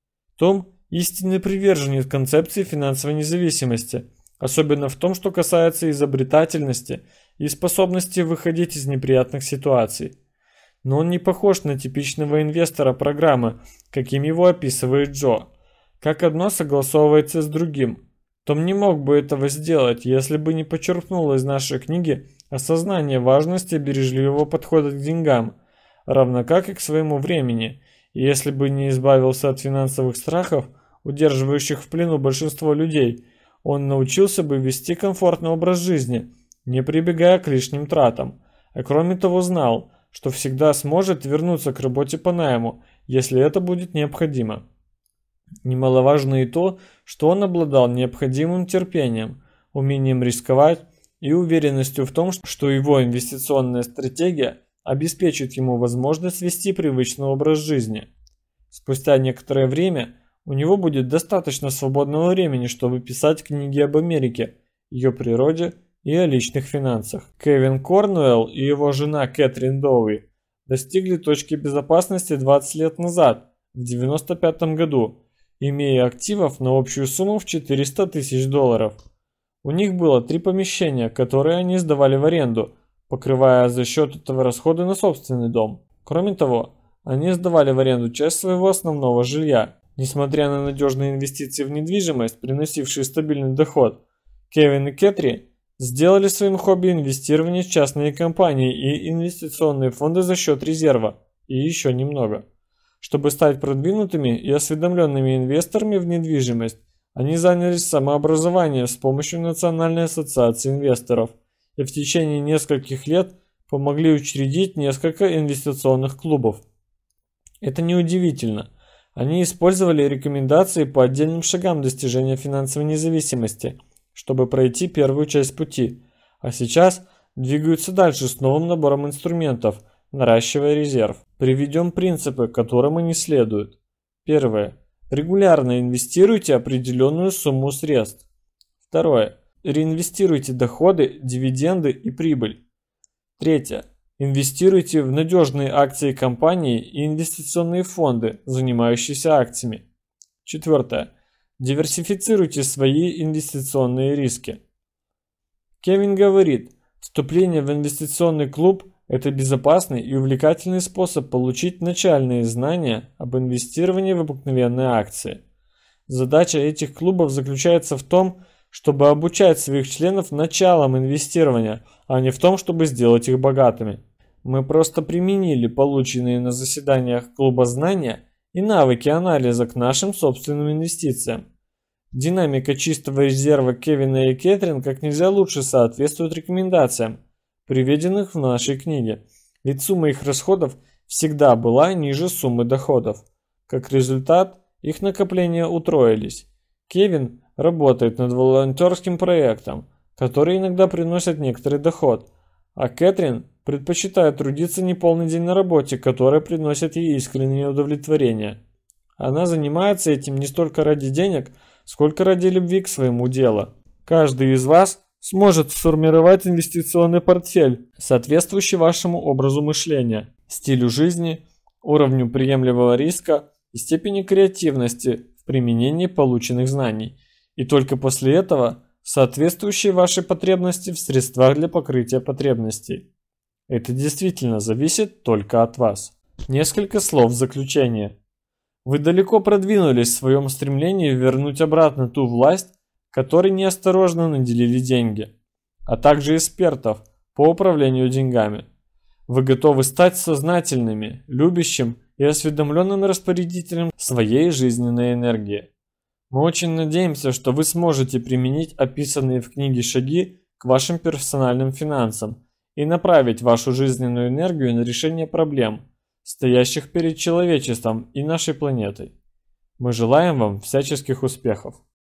Том – истинный приверженец концепции финансовой независимости, особенно в том, что касается изобретательности и способности выходить из неприятных ситуаций. Но он не похож на типичного инвестора программы, каким его описывает Джо. Как одно согласовывается с другим. Том не мог бы этого сделать, если бы не почерпнул из нашей книги осознание важности бережливого подхода к деньгам, равно как и к своему времени, и если бы не избавился от финансовых страхов, удерживающих в плену большинство людей, он научился бы вести комфортный образ жизни, не прибегая к лишним тратам, а кроме того знал, что всегда сможет вернуться к работе по найму, если это будет необходимо. Немаловажно и то, что он обладал необходимым терпением, умением рисковать и уверенностью в том, что его инвестиционная стратегия обеспечит ему возможность вести привычный образ жизни. Спустя некоторое время у него будет достаточно свободного времени, чтобы писать книги об Америке, ее природе и о личных финансах. Кевин Корнуэлл и его жена Кэтрин Доуи достигли точки безопасности 20 лет назад, в 1995 году, имея активов на общую сумму в $400 тысяч. У них было 3 помещения, которые они сдавали в аренду, покрывая за счет этого расходы на собственный дом. Кроме того, они сдавали в аренду часть своего основного жилья. Несмотря на надежные инвестиции в недвижимость, приносившие стабильный доход, Кевин и Кэтри сделали своим хобби инвестирование в частные компании и инвестиционные фонды за счет резерва, и еще немного. Чтобы стать продвинутыми и осведомленными инвесторами в недвижимость, они занялись самообразованием с помощью Национальной ассоциации инвесторов и в течение нескольких лет помогли учредить несколько инвестиционных клубов. Это неудивительно. Они использовали рекомендации по отдельным шагам достижения финансовой независимости, чтобы пройти первую часть пути, а сейчас двигаются дальше с новым набором инструментов, наращивая резерв. Приведем принципы, которым они следуют. Первое. Регулярно инвестируйте определенную сумму средств. Второе. Реинвестируйте доходы, дивиденды и прибыль. Третье. Инвестируйте в надежные акции компании и инвестиционные фонды, занимающиеся акциями. Четвертое. Диверсифицируйте свои инвестиционные риски. Кевин говорит, вступление в инвестиционный клуб – это безопасный и увлекательный способ получить начальные знания об инвестировании в обыкновенные акции. Задача этих клубов заключается в том, чтобы обучать своих членов началам инвестирования, а не в том, чтобы сделать их богатыми. Мы просто применили полученные на заседаниях клуба знания и навыки анализа к нашим собственным инвестициям. Динамика чистого резерва Кевина и Кэтрин как нельзя лучше соответствует рекомендациям, приведенных в нашей книге, ведь сумма их расходов всегда была ниже суммы доходов. Как результат, их накопления утроились. Кевин работает над волонтерским проектом, который иногда приносит некоторый доход, а Кэтрин предпочитает трудиться неполный день на работе, которая приносит ей искреннее удовлетворение. Она занимается этим не столько ради денег, сколько ради любви к своему делу. Каждый из вас сможет сформировать инвестиционный портфель, соответствующий вашему образу мышления, стилю жизни, уровню приемлемого риска и степени креативности в применении полученных знаний, и только после этого соответствующие вашей потребности в средствах для покрытия потребностей. Это действительно зависит только от вас. Несколько слов в заключение. Вы далеко продвинулись в своем стремлении вернуть обратно ту власть, которой неосторожно наделили деньги, а также экспертов по управлению деньгами. Вы готовы стать сознательными, любящим и осведомленным распорядителем своей жизненной энергии. Мы очень надеемся, что вы сможете применить описанные в книге шаги к вашим персональным финансам и направить вашу жизненную энергию на решение проблем, стоящих перед человечеством и нашей планетой. Мы желаем вам всяческих успехов.